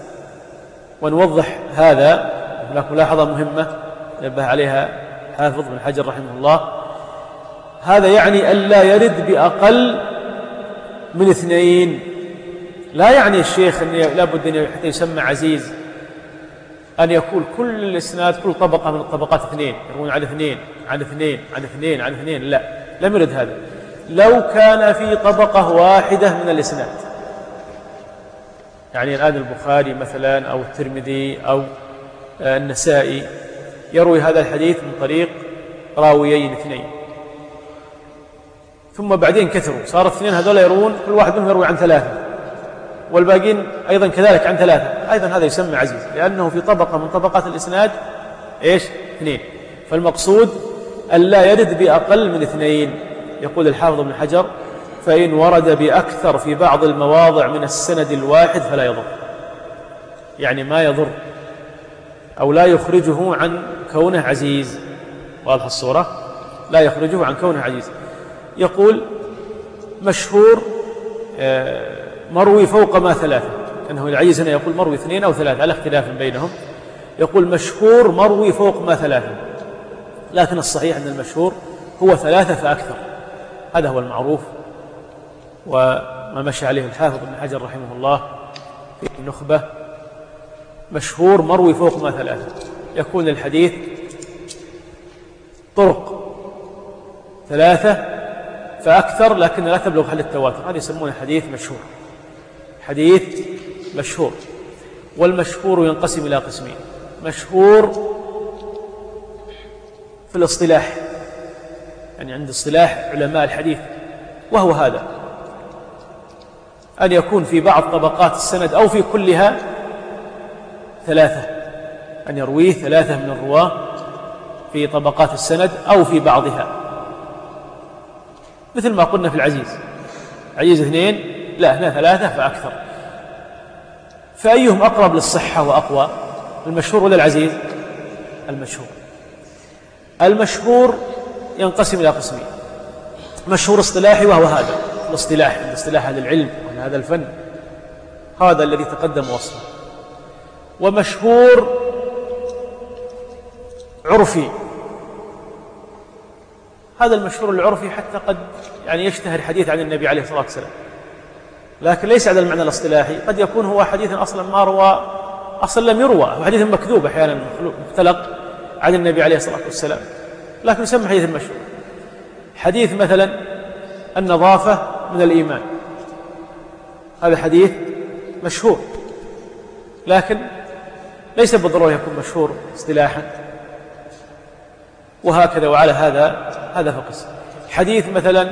ونوضح هذا، هناك ملاحظة مهمة نبه عليها حافظ بن حجر رحمه الله، هذا يعني ألا يرد بأقل من اثنين. لا يعني الشيخ أن لابد أن حتى يسمى عزيز أن يكون كل الإسناد كل طبقة من الطبقات اثنين، يروون عن اثنين عن اثنين عن اثنين عن اثنين، لا، لم يرد هذا. لو كان في طبقة واحدة من الإسناد، يعني الآن البخاري مثلا أو الترمذي أو النسائي يروي هذا الحديث من طريق راويين اثنين، ثم بعدين كثروا، صار اثنين هذول يروون كل واحد منهم يروي عن ثلاثة، والباقين أيضا كذلك عن ثلاثة، أيضا هذا يسمى عزيز، لأنه في طبقة من طبقات الإسناد إيش؟ اثنين. فالمقصود أن لا يرد بأقل من اثنين. يقول الحافظ ابن حجر فإن ورد بأكثر في بعض المواضع من السند الواحد فلا يضر، يعني ما يضر أو لا يخرجه عن كونه عزيز. واضح الصورة؟ لا يخرجه عن كونه عزيز. يقول مشهور مروي فوق ما ثلاثة، أنه العزيز هنا يقول مروي اثنين أو ثلاثة على اختلاف بينهم. يقول مشهور مروي فوق ما ثلاثة، لكن الصحيح أن المشهور هو ثلاثة فأكثر، هذا هو المعروف وما مشى عليه الحافظ ابن حجر رحمه الله في النخبة. مشهور مروي فوق ما ثلاثة، يكون الحديث طرق ثلاثة فأكثر لكن لا تبلغ حد التواتر، هذا يسمونه حديث مشهور. حديث مشهور. والمشهور ينقسم إلى قسمين: مشهور في الاصطلاح، يعني عند اصطلاح علماء الحديث، وهو هذا أن يكون في بعض طبقات السند أو في كلها ثلاثة، أن يرويه ثلاثة من الرواة في طبقات السند أو في بعضها، مثل ما قلنا في العزيز، عزيز اثنين، لا هنا ثلاثة فأكثر. فأيهم أقرب للصحة وأقوى، المشهور ولا العزيز؟ المشهور. المشهور ينقسم إلى قسمين: مشهور اصطلاحي وهو هذا الاصطلاح، الاصطلاح هذا العلم وهذا الفن، هذا الذي تقدم وصفه. ومشهور عرفي، هذا المشهور العرفي حتى قد يعني يشتهر حديث عن النبي عليه الصلاة والسلام، لكن ليس على المعنى الاصطلاحي، قد يكون هو حديث أصلا ما روى، أصلا لم يروى، هو حديث مكذوب أحيانا مختلق عن النبي عليه الصلاة والسلام، لكن يسمى حديث مشهور. حديث مثلا النظافة من الإيمان، هذا حديث مشهور، لكن ليس بالضرورة يكون مشهور اصطلاحا، وهكذا. وعلى هذا هذا فقس. حديث مثلا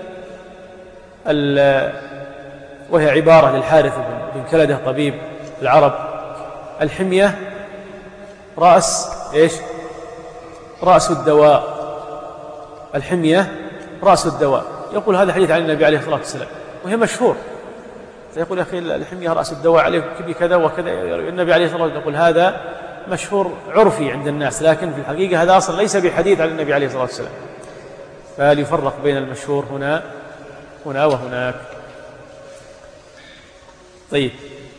وهي عبارة للحارث بن كلدة طبيب العرب: الحمية رأس إيش؟ رأس الدواء. الحمية رأس الدواء. يقول هذا حديث عن النبي عليه الصلاة والسلام، وهي مشهور. سيقول يا أخي الحمية رأس الدواء عليه كذا وكذا، النبي عليه الصلاة والسلام يقول هذا مشهور عرفي عند الناس، لكن في الحقيقة هذا أصلا ليس بحديث عن النبي عليه الصلاة والسلام. فليفرق بين المشهور هنا هنا وهناك. طيب،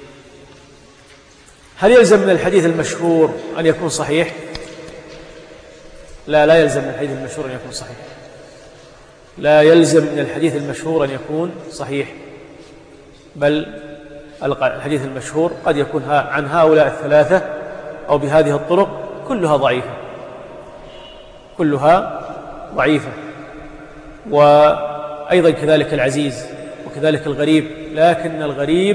هل يلزم من الحديث المشهور أن يكون صحيح؟ لا، لا يلزم من الحديث المشهور أن يكون صحيح. لا يلزم من الحديث المشهور أن يكون صحيح، بل الحديث المشهور قد يكون عن هؤلاء الثلاثة أو بهذه الطرق كلها ضعيفة، كلها ضعيفة. وأيضا كذلك العزيز وكذلك الغريب، لكن الغريب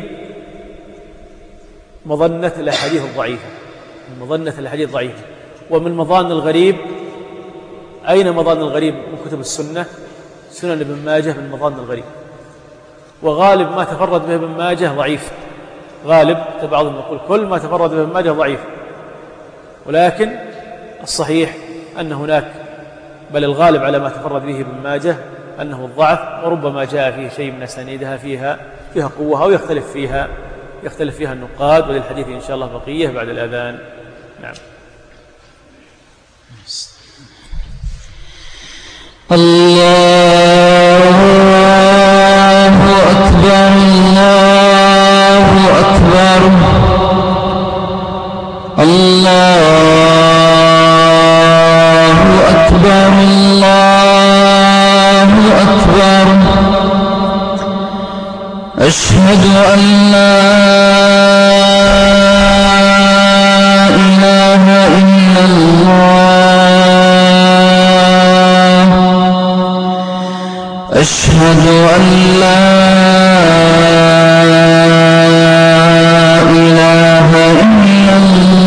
مظنة الأحاديث الضعيفة، مظنة الأحاديث الضعيفة. ومن مظان الغريب، أين مظان الغريب من كتب السنة؟ سنن ابن ماجه من مظان الغريب، وغالب ما تفرد به ابن ماجه ضعيف. غالب بعضهم يقول كل ما تفرد به ابن ماجه ضعيف، ولكن الصحيح أن هناك، بل الغالب على ما تفرد به ابن ماجه أنه الضعف، وربما جاء فيه شيء من أسانيدها فيها فيها قوة أو يختلف فيها يختلف فيها النقاد. وللحديث إن شاء الله بقية بعد الأذان. نعم. الله أكبر، الله أكبر، الله أكبر، الله أكبر. أشهد أن لا إله إلا الله، أشهد أن لا إله إلا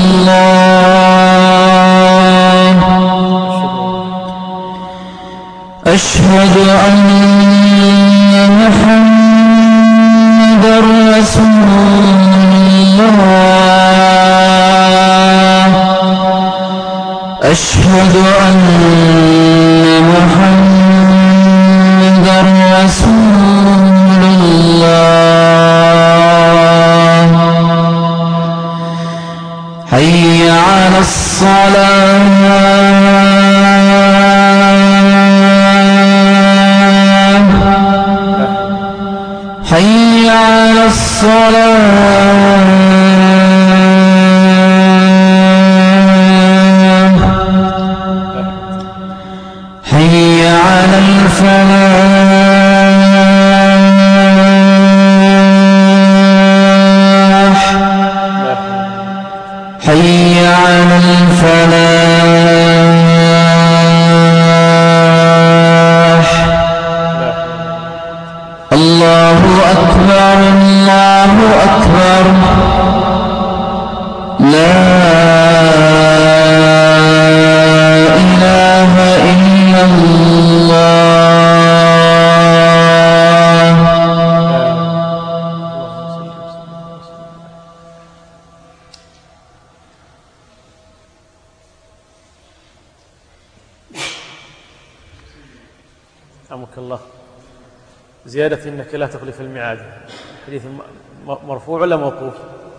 الله، أشهد أن محمدا رسول الله، أشهد أن محمدا رسول الله. حي على الصلاة، حي على الصلاة، حي على الفلاح، حي على الفلاح. الله أكبر، الله أكبر، لا إله إلا الله. رحمك الله. زيادة إنك لا تخلف الميعاد، حديث مرفوع ولا موقوف؟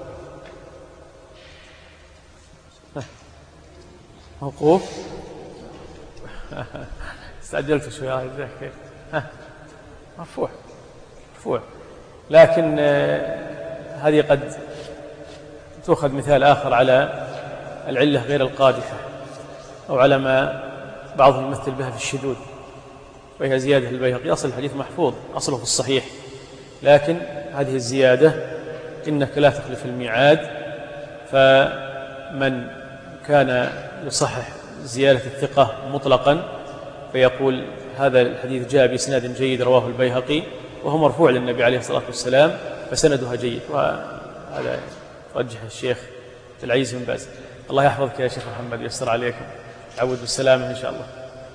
موقوف. استعجلت شوي. ها، مرفوع مرفوع، لكن هذه قد تأخذ مثال آخر على العلة غير القادحة، أو على ما بعضهم يمثل بها في الشذوذ، وهي زيادة البيهقي. أصل الحديث محفوظ، أصله في الصحيح، لكن هذه الزيادة إنك لا تخلف الميعاد، فمن كان يصحح زيادة الثقة مطلقا فيقول هذا الحديث جاء بإسناد جيد رواه البيهقي وهو مرفوع للنبي عليه الصلاة والسلام فسندها جيد، وهذا رجح الشيخ العزيز بن باز. الله يحفظك يا شيخ محمد ويسر عليكم، تعود بالسلامة إن شاء الله.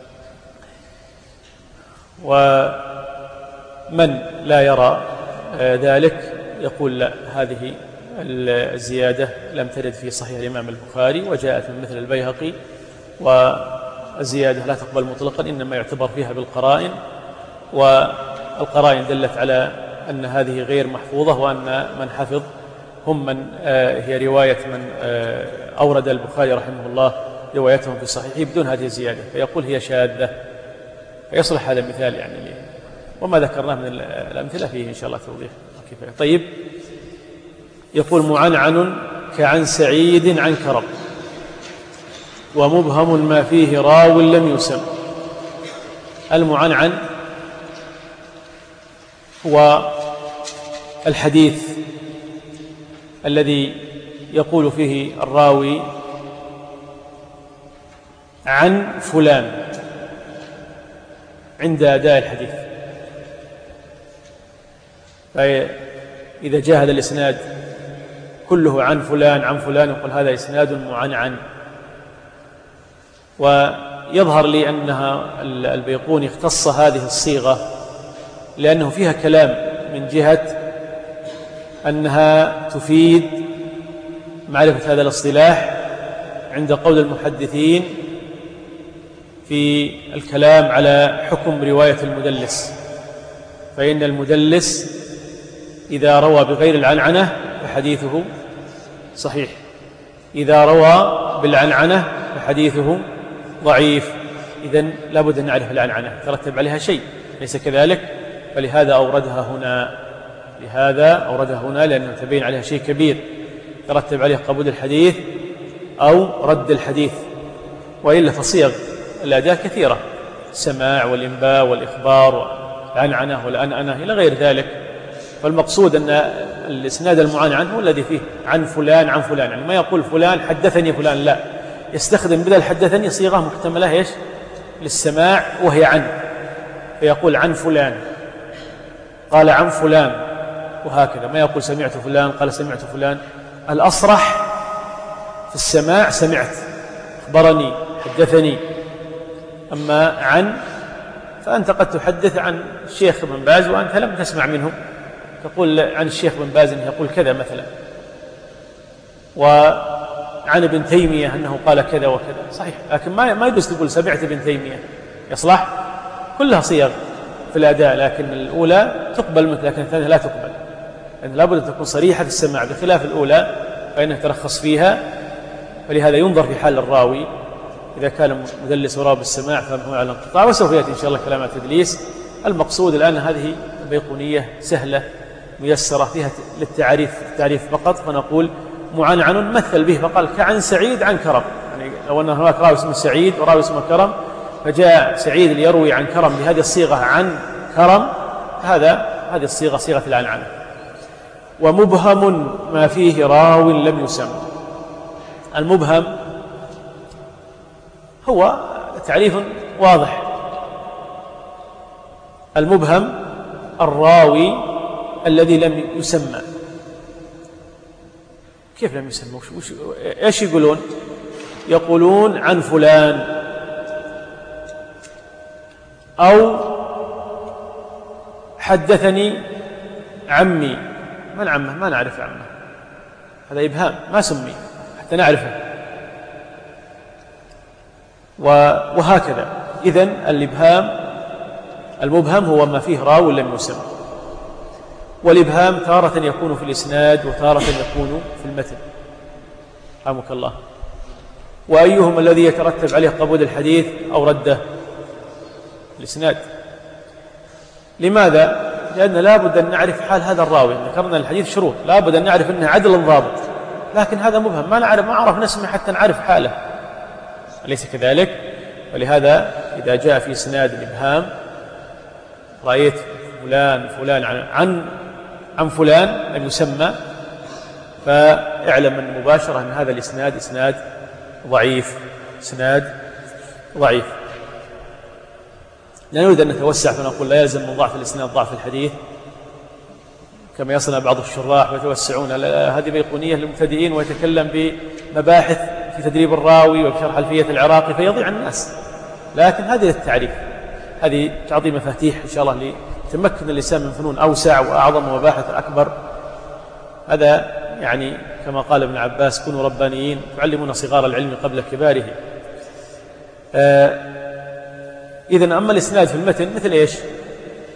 ومن لا يرى ذلك يقول لا، هذه الزيادة لم ترد في صحيح الإمام البخاري وجاءت من مثل البيهقي، والزيادة لا تقبل مطلقا، إنما يعتبر فيها بالقرائن، والقرائن دلت على أن هذه غير محفوظة، وأن من حفظ هم من هي رواية من أورد البخاري رحمه الله روايتهم في صحيحه بدون هذه الزيادة، فيقول هي شاذة، فيصلح هذا المثال يعني لي. وما ذكرناه من الأمثلة فيه إن شاء الله توضيح. طيب، يقول معنعن كعن سعيد عن كرب، ومبهم ما فيه راو لم يسم. المعنعن هو الحديث الذي يقول فيه الراوي عن فلان عند أداء الحديث، فإذا جاء هذا الإسناد كله عن فلان عن فلان يقول هذا إسناد معنعن. ويظهر لي أنها البيقوني اختص هذه الصيغة لأنه فيها كلام من جهة أنها تفيد معرفة هذا الاصطلاح عند قول المحدثين في الكلام على حكم رواية المدلس، فإن المدلس إذا روى بغير العنعنة فحديثه صحيح، إذا روى بالعنعنة فحديثه ضعيف. إذن لابد أن نعرف العنعنة ترتب عليها شيء، ليس كذلك؟ فلهذا أوردها هنا، لهذا أوردها هنا لأنه تبين عليها شيء كبير ترتب عليه قبول الحديث أو رد الحديث، وإلا فصيغ الأداء كثيرة، السماع والإنباء والإخبار والعنعنة والأنعنة إلى غير ذلك. فالمقصود أن الإسناد المعنعن هو الذي فيه عن فلان عن فلان، يعني ما يقول فلان حدثني فلان، لا، يستخدم بدل حدثني صيغة محتملة إيش للسماع وهي عن، فيقول عن فلان، قال عن فلان، وهكذا. ما يقول سمعت فلان قال سمعت فلان. الأصرح في السماع سمعت، أخبرني، حدثني. أما عن فأنت قد تحدث عن الشيخ بن باز وأنت لم تسمع منه، تقول عن الشيخ بن باز أنه يقول كذا مثلا، وعن ابن تيمية أنه قال كذا وكذا، صحيح، لكن ما ما يجوز تقول سمعت ابن تيمية، يصلح؟ كلها صيغ في الأداء، لكن الأولى تقبل مثل، لكن الثانية لا تقبل، لأن لابد أن تكون صريحة في السماع، بخلاف الأولى فإنها ترخص فيها. فلهذا ينظر في حال الراوي، إذا كان مدلس وراوي بالسماع فهو على انقطاع، وسوف يأتي إن شاء الله كلام التدليس. المقصود الآن هذه بيقونية سهلة ميسرة فيها للتعريف، التعريف فقط، فنقول معنعن مثل به فقال كعن سعيد عن كرم، يعني لو أن هناك راوي اسمه سعيد وراوي اسمه كرم، فجاء سعيد ليروي عن كرم بهذه الصيغة عن كرم، هذا هذه الصيغة صيغة العنعنة. ومبهم ما فيه راو لم يسم. المبهم هو تعريف واضح، المبهم الراوي الذي لم يسمى. كيف لم يسمى؟ وش وش ايش يقولون؟ يقولون عن فلان أو حدثني عمي. من عمه؟ ما نعرف عمه، هذا إبهام، ما سمي حتى نعرفه، وهكذا. إذن الإبهام المبهم هو ما فيه راو لم يسم. والإبهام تارة يكون في الإسناد وتارة يكون في المتن، رحمك الله. وأيهما الذي يترتب عليه قبول الحديث أو رده؟ الإسناد. لماذا؟ لأن لا بد أن نعرف حال هذا الراوي. ذكرنا الحديث شروط، لا بد أن نعرف أنه عدل ضابط، لكن هذا مبهم، ما نعرف، ما عرف نسمع حتى نعرف حاله، أليس كذلك؟ ولهذا إذا جاء في إسناد الإبهام رأيت فلان فلان عن عن, عن فلان لم يسمى، فاعلم من مباشرة أن هذا الإسناد إسناد ضعيف، إسناد ضعيف. لا نريد أن نتوسع فنقول لا يلزم من ضعف الإسناد ضعف الحديث كما يصنع بعض الشراح ويتوسعون. هذه بيقونية للمبتدئين، ويتكلم بمباحث في تدريب الراوي وبشرح ألفية العراقي فيضيع الناس. لكن هذه للتعريف، هذه تعطي مفاتيح إن شاء الله لتمكن اللسان من فنون أوسع وأعظم ومباحث أكبر. هذا يعني كما قال ابن عباس: كونوا ربانيين تعلمون صغار العلم قبل كباره. آه إذن أما الإسناد في المتن مثل إيش؟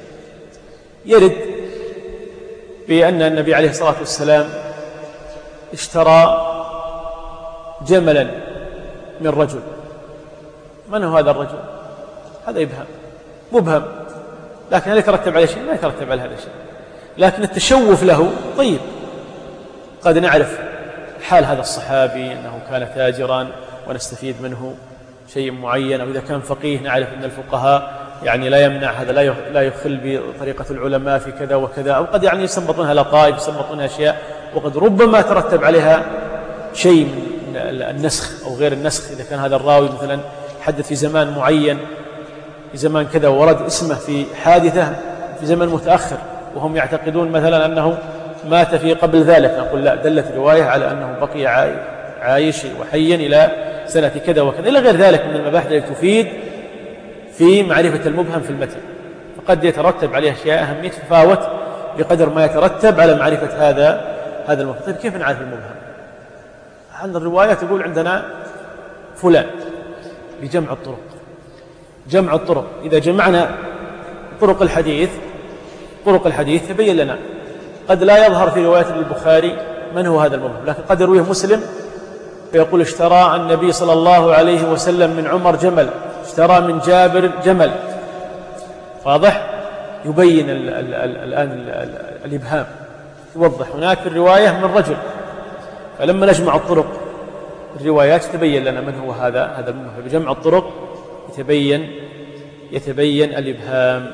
يرد بأن النبي عليه الصلاة والسلام اشترى جملا من رجل. من هو هذا الرجل؟ هذا إبهام مبهم، لكن هل يترتب عليه شيء؟ ما يترتب على هذا الشيء، لكن التشوف له طيب. قد نعرف حال هذا الصحابي أنه كان تاجرا ونستفيد منه شيء معين، أو إذا كان فقيه نعرف أن الفقهاء يعني لا يمنع هذا، لا يخل بطريقة العلماء في كذا وكذا، أو قد يعني يستنبطونها لطائف، يستنبطونها أشياء، وقد ربما ترتب عليها شيء من النسخ أو غير النسخ. إذا كان هذا الراوي مثلا حدث في زمان معين، في زمان كذا، ورد اسمه في حادثة في زمن متأخر، وهم يعتقدون مثلا أنه مات في قبل ذلك، نقول لا، دلت الرواية على أنه بقي عايش وحيا إلى سنة كذا وكذا، إلى غير ذلك من المباحث التي تفيد في معرفة المبهم في المتن. فقد يترتب عليه أشياء أهمية تتفاوت بقدر ما يترتب على معرفة هذا هذا المبهم. طيب كيف نعرف المبهم؟ عندنا الرواية تقول عندنا فلان بجمع الطرق. جمع الطرق، إذا جمعنا طرق الحديث طرق الحديث تبين لنا. قد لا يظهر في رواية البخاري من هو هذا المبهم، لكن قد يرويه مسلم فيقول اشترى النبي صلى الله عليه وسلم من عمر جمل، اشترى من جابر جمل. واضح؟ يبين ال ال ال الآن ال ال الإبهام، يوضح هناك الرواية من رجل. فلما نجمع الطرق الروايات تبين لنا من هو هذا هذا المبهم. بجمع الطرق يتبين يتبين الإبهام.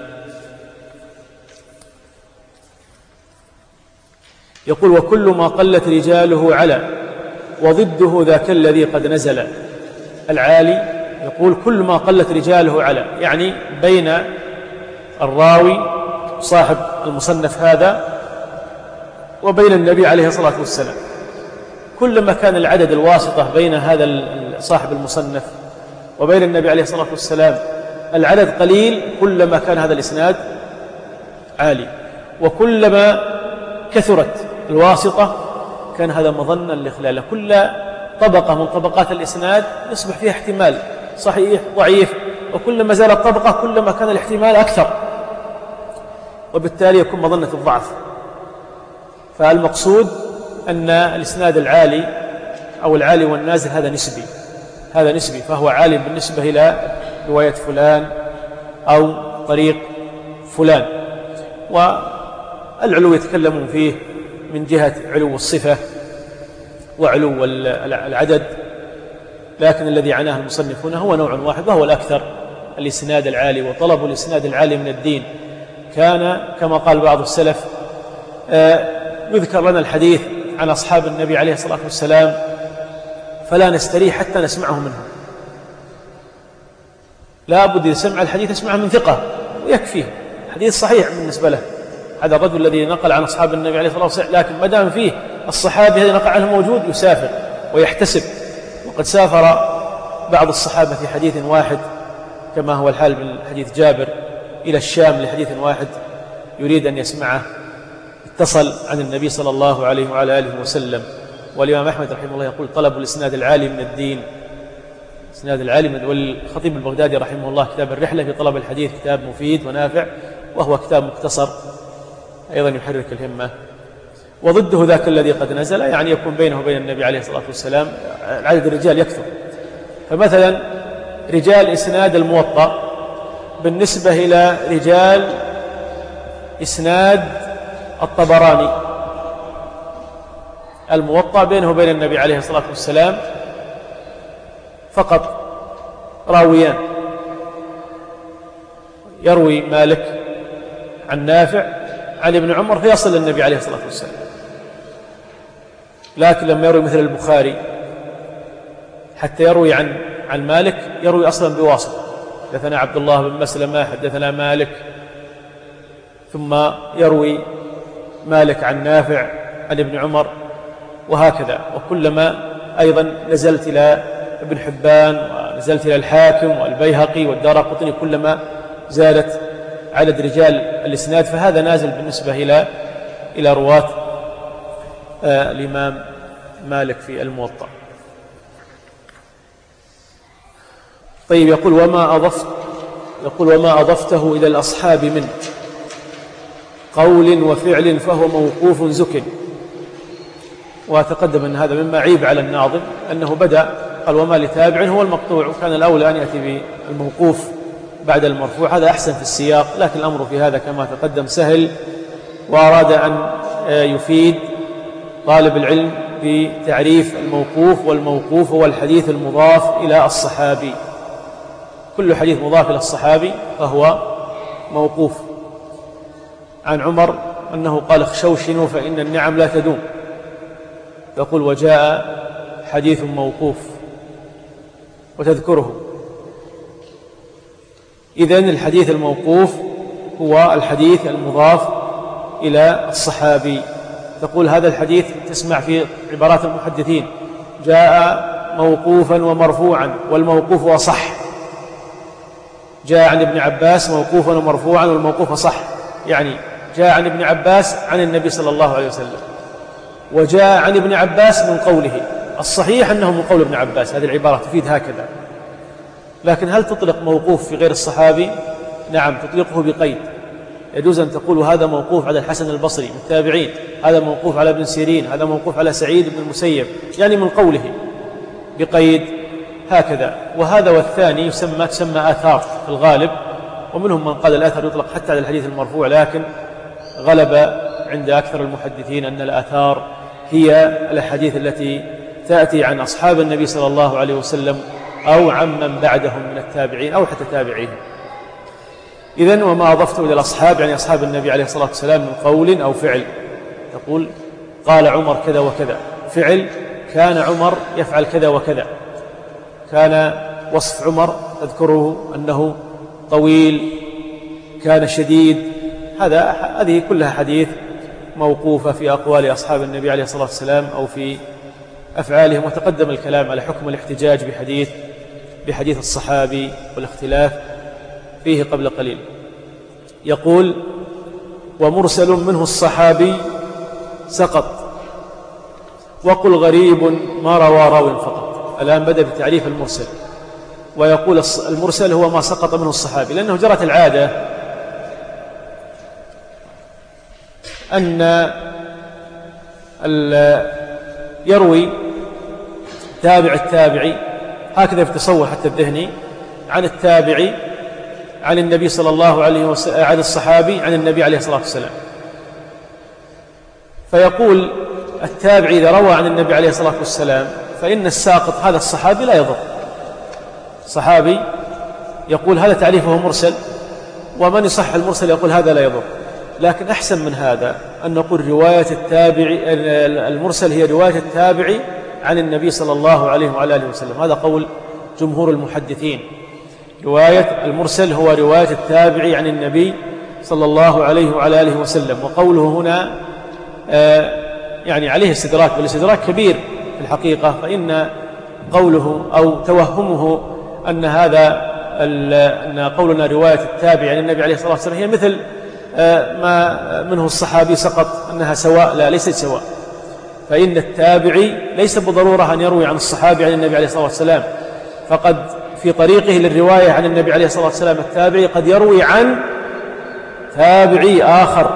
يقول وكل ما قلت رجاله على وضده ذاك الذي قد نزل. العالي يقول كل ما قلت رجاله على، يعني بين الراوي صاحب المصنف هذا وبين النبي عليه الصلاة والسلام. كلما كان العدد الواسطة بين هذا صاحب المصنف وبين النبي عليه الصلاة والسلام العدد قليل، كلما كان هذا الإسناد عالي، وكلما كثرت الواسطة كان هذا مظنا لإخلاله. كل طبقة من طبقات الإسناد يصبح فيها احتمال صحيح ضعيف، وكلما زالت طبقة كلما كان الاحتمال أكثر، وبالتالي يكون مظنة الضعف. فالمقصود أن الإسناد العالي أو العالي والنازل هذا نسبي، هذا نسبي، فهو عالي بالنسبة إلى رواية فلان أو طريق فلان. والعلو يتكلمون فيه من جهة علو الصفة وعلو العدد، لكن الذي عناه المصنفون هو نوع واحد وهو الأكثر، الإسناد العالي. وطلب الإسناد العالي من الدين كان كما قال بعض السلف يذكر لنا الحديث عن أصحاب النبي عليه الصلاة والسلام فلا نستريح حتى نسمعه منهم. لا بد إذا سمع الحديث يسمعه من ثقة ويكفيه، حديث صحيح بالنسبة له. هذا الرجل الذي نقل عن أصحاب النبي عليه الصلاة والسلام، لكن ما دام فيه الصحابي الذي نقل عنه موجود يسافر ويحتسب. وقد سافر بعض الصحابة في حديث واحد كما هو الحال من حديث جابر إلى الشام لحديث واحد يريد أن يسمعه، اتصل عن النبي صلى الله عليه وعلى آله وسلم. والإمام أحمد رحمه الله يقول طلب الإسناد العالي من الدين، إسناد العالي من. والخطيب البغدادي رحمه الله كتاب الرحلة في طلب الحديث كتاب مفيد ونافع، وهو كتاب مختصر أيضا يحرك الهمة. وضده ذاك الذي قد نزل، يعني يكون بينه وبين النبي عليه الصلاة والسلام عدد الرجال يكثر. فمثلا رجال إسناد الموطأ بالنسبة إلى رجال إسناد الطبراني، الموطأ بينه وبين النبي عليه الصلاة والسلام فقط راويان، يروي مالك عن نافع عن ابن عمر فيصل للنبي عليه الصلاة والسلام. لكن لما يروي مثل البخاري حتى يروي عن عن مالك يروي أصلا بواسطة، حدثنا عبد الله بن مسلمة حدثنا مالك، ثم يروي مالك عن نافع عن ابن عمر، وهكذا. وكلما أيضا نزلت إلى ابن حبان ونزلت إلى الحاكم والبيهقي والدارقطني كلما زادت عدد رجال الإسناد، فهذا نازل بالنسبة إلى إلى رواة آه الإمام مالك في الموطأ. طيب يقول وما أضفت يقول وما أضفته إلى الأصحاب منه. قول وفعل فهو موقوف زك. وتقدم أن هذا مما عيب على الناظم أنه بدأ قال وما لتابع هو المقطوع، وكان الأولى أن يأتي بالموقوف بعد المرفوع، هذا أحسن في السياق، لكن الأمر في هذا كما تقدم سهل، وأراد أن يفيد طالب العلم بتعريف الموقوف، والموقوف هو الحديث المضاف إلى الصحابي، كل حديث مضاف إلى الصحابي فهو موقوف. عن عمر أنه قال اخشوشنوا فإن النعم لا تدوم، يقول وجاء حديث موقوف وتذكره. إذن الحديث الموقوف هو الحديث المضاف إلى الصحابي. تقول هذا الحديث تسمع في عبارات المحدثين جاء موقوفا ومرفوعا، والموقوف أصح. جاء عن ابن عباس موقوفا ومرفوعا والموقوف أصح، يعني جاء عن ابن عباس عن النبي صلى الله عليه وسلم، وجاء عن ابن عباس من قوله. الصحيح أنه من قول ابن عباس، هذه العبارة تفيد هكذا. لكن هل تطلق موقوف في غير الصحابي؟ نعم، تطلقه بقيد. يجوز أن تقول هذا موقوف على الحسن البصري من التابعين، هذا موقوف على ابن سيرين، هذا موقوف على سعيد بن المسيب، يعني من قوله بقيد هكذا. وهذا والثاني يسمى تسمى آثار في الغالب، ومنهم من قال الآثار يطلق حتى على الحديث المرفوع، لكن غلب عند أكثر المحدثين أن الآثار هي الأحاديث التي تأتي عن أصحاب النبي صلى الله عليه وسلم أو عمن بعدهم من التابعين أو حتى تابعيهم. إذن وما أضفته إلى الأصحاب يعني أصحاب النبي عليه الصلاة والسلام من قول أو فعل، تقول قال عمر كذا وكذا، فعل كان عمر يفعل كذا وكذا، كان وصف عمر تذكره أنه طويل، كان شديد، هذا هذه كلها حديث موقوفة في أقوال أصحاب النبي عليه الصلاة والسلام أو في أفعالهم. وتقدم الكلام على حكم الاحتجاج بحديث بحديث الصحابي والاختلاف فيه قبل قليل. يقول ومرسل منه الصحابي سقط، وقل غريب ما روى راو فقط. الآن بدأ بتعريف المرسل، ويقول المرسل هو ما سقط منه الصحابي، لأنه جرت العادة أن يروي تابع التابعي، هكذا في التصور حتى الذهني، عن التابعي عن النبي صلى الله عليه وسلم عن الصحابي عن النبي عليه الصلاة والسلام. فيقول التابعي إذا روى عن النبي عليه الصلاة والسلام فإن الساقط هذا الصحابي لا يضر. صحابي يقول هذا تعريفه مرسل، ومن يصح المرسل يقول هذا لا يضر. لكن أحسن من هذا أن نقول رواية التابعي المرسل هي رواية التابعي عن النبي صلى الله عليه وعلى آله وسلم، هذا قول جمهور المحدثين. رواية المرسل هو رواية التابعي عن النبي صلى الله عليه وعلى آله وسلم. وقوله هنا آه يعني عليه استدراك، والاستدراك كبير في الحقيقة، فإن قوله أو توهمه أن هذا أن قولنا رواية التابعي عن النبي عليه الصلاة والسلام هي مثل آه ما منه الصحابي سقط أنها سواء، لا، ليست سواء. فإن التابعي ليس بالضرورة أن يروي عن الصحابي عن النبي عليه الصلاة والسلام، فقد في طريقه للرواية عن النبي عليه الصلاة والسلام التابعي قد يروي عن تابعي آخر،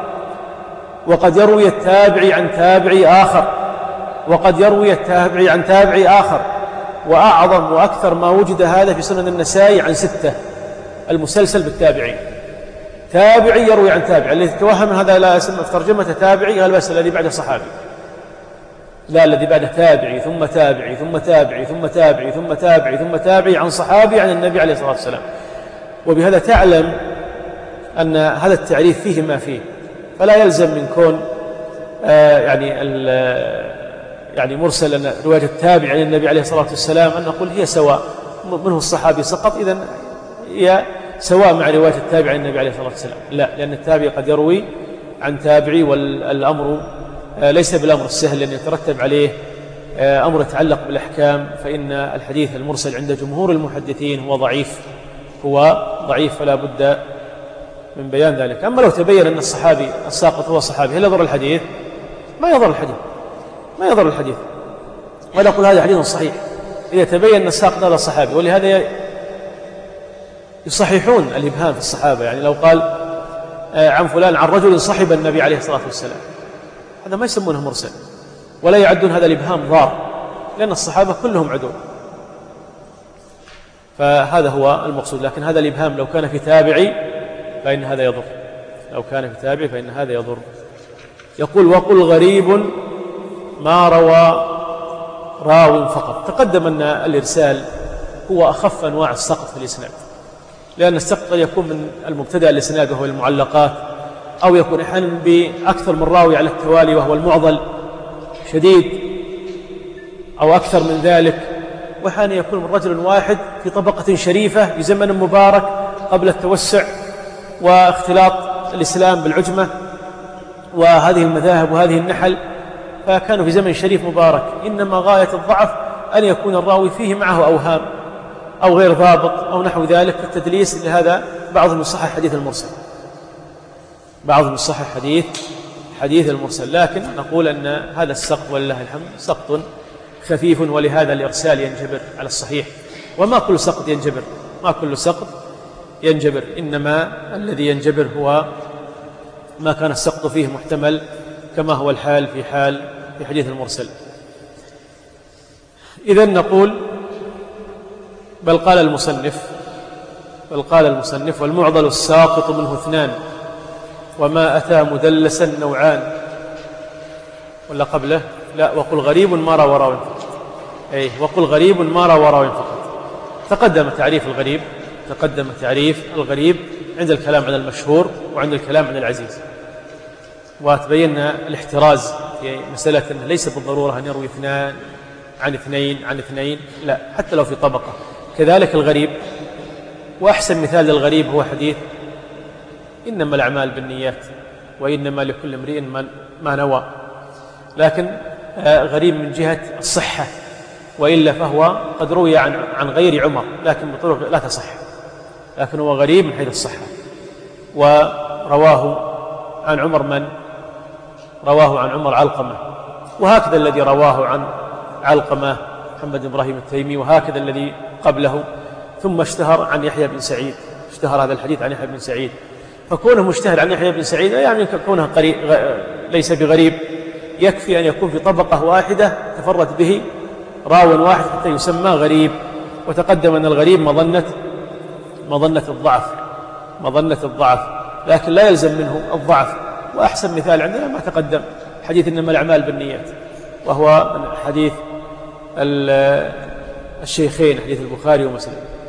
وقد يروي التابعي عن تابعي آخر، وقد يروي التابعي عن تابعي آخر. وأعظم وأكثر ما وجد هذا في سنن النسائي عن ستة، المسلسل بالتابعين، تابعي يروي عن تابعي. الذي توهم هذا لا يسمى في ترجمة تابعي قال بس الذي بعد صحابي، لا، الذي بعد تابعي ثم تابعي ثم تابعي ثم تابعي ثم تابعي ثم تابعي عن صحابي عن النبي عليه الصلاة والسلام. وبهذا تعلم أن هذا التعريف فيه ما فيه، فلا يلزم من كون آه يعني يعني مرسل رواية التابع عن النبي عليه الصلاة والسلام أن نقول هي سواء، منه الصحابي سقط إذن هي سواء مع رواية التابع عن النبي عليه الصلاة والسلام، لا، لأن التابع قد يروي عن تابعي، والأمر ليس بالأمر السهل لأن يترتب عليه أمر يتعلق بالأحكام. فإن الحديث المرسل عند جمهور المحدثين هو ضعيف، هو ضعيف فلا بد من بيان ذلك. أما لو تبين أن الصحابي الساقط هو صحابي، هل يضر الحديث؟ ما يضر الحديث، ما يضر الحديث، ولا أقول هذا حديث صحيح إذا تبين أن الساقط هذا الصحابي. ولهذا يصححون الإبهام في الصحابة، يعني لو قال عن فلان عن رجل صحب النبي عليه الصلاة والسلام، هذا ما يسمونه مرسل، ولا يعدون هذا الإبهام ضار، لأن الصحابة كلهم عدول، فهذا هو المقصود. لكن هذا الإبهام لو كان في تابعي فإن هذا يضر، لو كان في تابعي فإن هذا يضر. يقول وقل غريب ما روى راو فقط. تقدم أن الإرسال هو أخف أنواع السقط في الإسناد، لأن السقط قد يكون من المبتدأ الإسناد وهو المعلقات، أو يكون أحيانا بأكثر من راوي على التوالي وهو المعضل شديد، أو أكثر من ذلك، وأحيانا يكون من رجل واحد في طبقة شريفة في زمن مبارك قبل التوسع واختلاط الإسلام بالعجمة وهذه المذاهب وهذه النحل، فكانوا في زمن شريف مبارك. إنما غاية الضعف أن يكون الراوي فيه معه أوهام أو غير ضابط أو نحو ذلك، التدليس. لهذا بعضهم يصحح حديث المرسل، بعضهم يصحح حديث حديث المرسل. لكن نقول أن هذا السقط ولله الحمد سقط خفيف، ولهذا الإرسال ينجبر على الصحيح. وما كل سقط ينجبر، ما كل سقط ينجبر، إنما الذي ينجبر هو ما كان السقط فيه محتمل، كما هو الحال في حال في حديث المرسل. إذن نقول بل قال المصنف بل قال المصنف والمعضل الساقط منه اثنان، وما أتى مدلسا نوعان. ولا قبله لا وقل غريب ما روى راو فقط، أي وقل غريب ما روى راو فقط. تقدم تعريف الغريب تقدم تعريف الغريب عند الكلام عن المشهور وعند الكلام عن العزيز، وتبينا الاحتراز في مسألة أنه ليس بالضرورة أن يروي اثنان عن اثنين عن اثنين، لا، حتى لو في طبقة. كذلك الغريب، وأحسن مثال للغريب هو حديث إنما الأعمال بالنيات وإنما لكل امرئ ما نوى، لكن غريب من جهة الصحة، وإلا فهو قد روي عن عن غير عمر لكن بطرق لا تصح، لكن هو غريب من حيث الصحة. ورواه عن عمر من رواه عن عمر علقمة، وهكذا الذي رواه عن علقمة محمد بن إبراهيم التيمي، وهكذا الذي قبله. ثم اشتهر عن يحيى بن سعيد، اشتهر هذا الحديث عن يحيى بن سعيد، فكونه مشتهر عن يحيى بن سعيد لا يعني كونه قريب ليس بغريب، يكفي أن يكون في طبقة واحدة تفرد به راو واحد حتى يسمى غريب. وتقدم أن الغريب مظنة مظنة الضعف مظنة الضعف لكن لا يلزم منه الضعف. وأحسن مثال عندنا ما تقدم حديث إنما الأعمال بالنيات، وهو حديث الشيخين حديث البخاري ومسلم.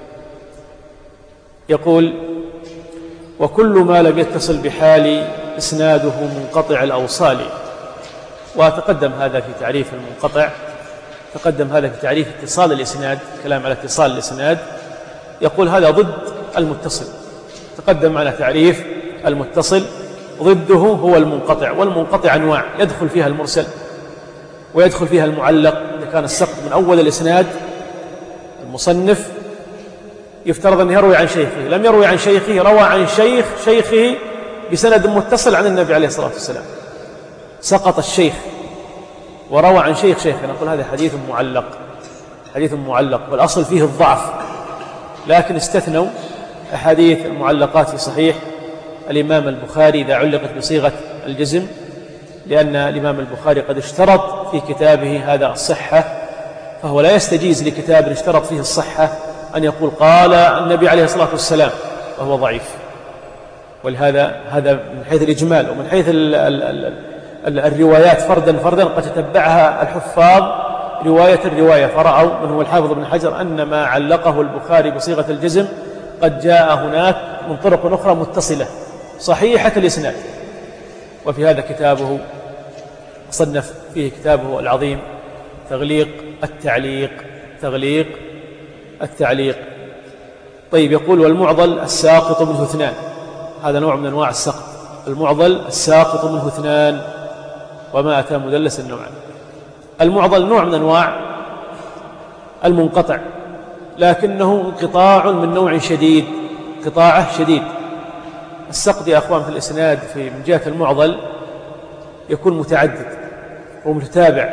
يقول وكل ما لم يتصل بحال إسناده منقطع الأوصال. وتقدم هذا في تعريف المنقطع، تقدم هذا في تعريف اتصال الإسناد، كلام على اتصال الإسناد. يقول هذا ضد المتصل، تقدم على تعريف المتصل، ضده هو المنقطع. والمنقطع أنواع، يدخل فيها المرسل ويدخل فيها المعلق. إذا كان السقط من أول الإسناد، المصنف يفترض أن يروي عن شيخه، لم يروي عن شيخه، روى عن شيخ شيخه بسند متصل عن النبي عليه الصلاة والسلام، سقط الشيخ وروى عن شيخ شيخه، نقول هذا حديث معلق، حديث معلق، والأصل فيه الضعف. لكن استثنوا أحاديث المعلقات في صحيح الإمام البخاري إذا علقت بصيغة الجزم، لأن الإمام البخاري قد اشترط في كتابه هذا الصحة، فهو لا يستجيز لكتاب اشترط فيه الصحة أن يقول قال النبي عليه الصلاة والسلام وهو ضعيف. ولهذا هذا من حيث الإجمال، ومن حيث ال ال ال الروايات فردا فردا قد تتبعها الحفاظ رواية الرواية، فرأوا من هو الحافظ ابن حجر أن ما علقه البخاري بصيغة الجزم قد جاء هناك من طرق أخرى متصلة صحيحة الإسناد. وفي هذا كتابه صنف فيه كتابه العظيم تغليق التعليق تغليق التعليق. طيب، يقول والمعضل الساقط منه اثنان، هذا نوع من أنواع السقط، المعضل الساقط منه اثنان وما أتى مدلس النوعان. المعضل نوع من أنواع المنقطع، لكنه انقطاع من نوع شديد، قطاعه شديد. السقط يا أخوان في الإسناد في من جهة المعضل يكون متعدد ومتتابع.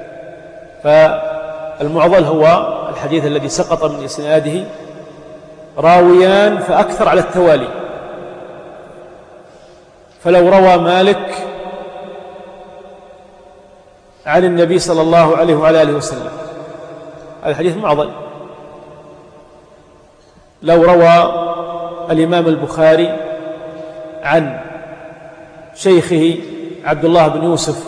فالمعضل هو الحديث الذي سقط من إسناده راويان فأكثر على التوالي، فلو روى مالك عن النبي صلى الله عليه وعلى آله وسلم، هذا الحديث معضل. لو روى الإمام البخاري عن شيخه عبد الله بن يوسف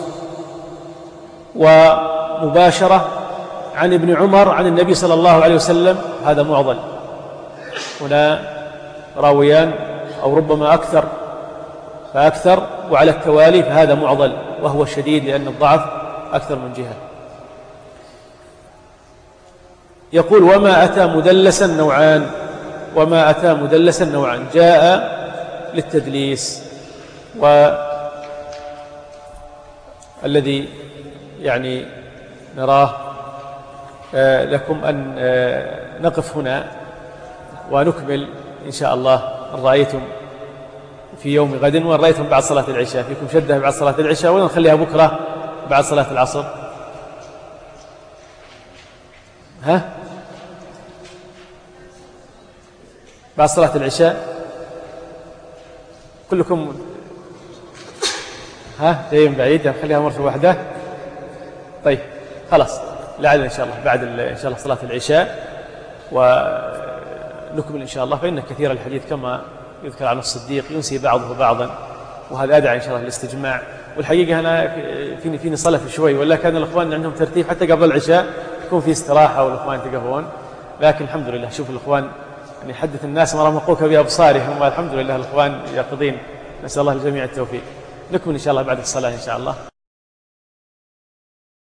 ومباشرة عن ابن عمر عن النبي صلى الله عليه وسلم، هذا معضل. هنا راويان أو ربما أكثر فأكثر وعلى التوالي، فهذا معضل وهو شديد لأن الضعف أكثر من جهة. يقول: وما أتى مدلسا نوعان. وما أتى مدلسا نوعان، جاء للتدليس، والذي يعني نراه لكم أن نقف هنا ونكمل إن شاء الله إن رأيتم في يوم غد، وإن رأيتم بعد صلاة العشاء. فيكم شدة بعد صلاة العشاء، ونخليها بكرة بعد صلاة العصر. ها؟ بعد صلاة العشاء كلكم ها جايين بعيد، نخليها مرة واحدة. طيب خلاص، لعل إن شاء الله بعد إن شاء الله صلاة العشاء ونكمل إن شاء الله. فإن كثير الحديث كما يذكر عن الصديق ينسي بعضه بعضا، وهذا أدعى إن شاء الله للاستجماع. والحقيقة أنا فيني فيني صلف شوي، ولا كان الإخوان عندهم ترتيب حتى قبل العشاء يكون في استراحة والإخوان يتقهون، لكن الحمد لله شوف الإخوان يعني يحدث الناس ما رمقوك بأبصارهم، والحمد لله الإخوان يقضين. نسأل الله الجميع التوفيق. نكمل إن شاء الله بعد الصلاة إن شاء الله.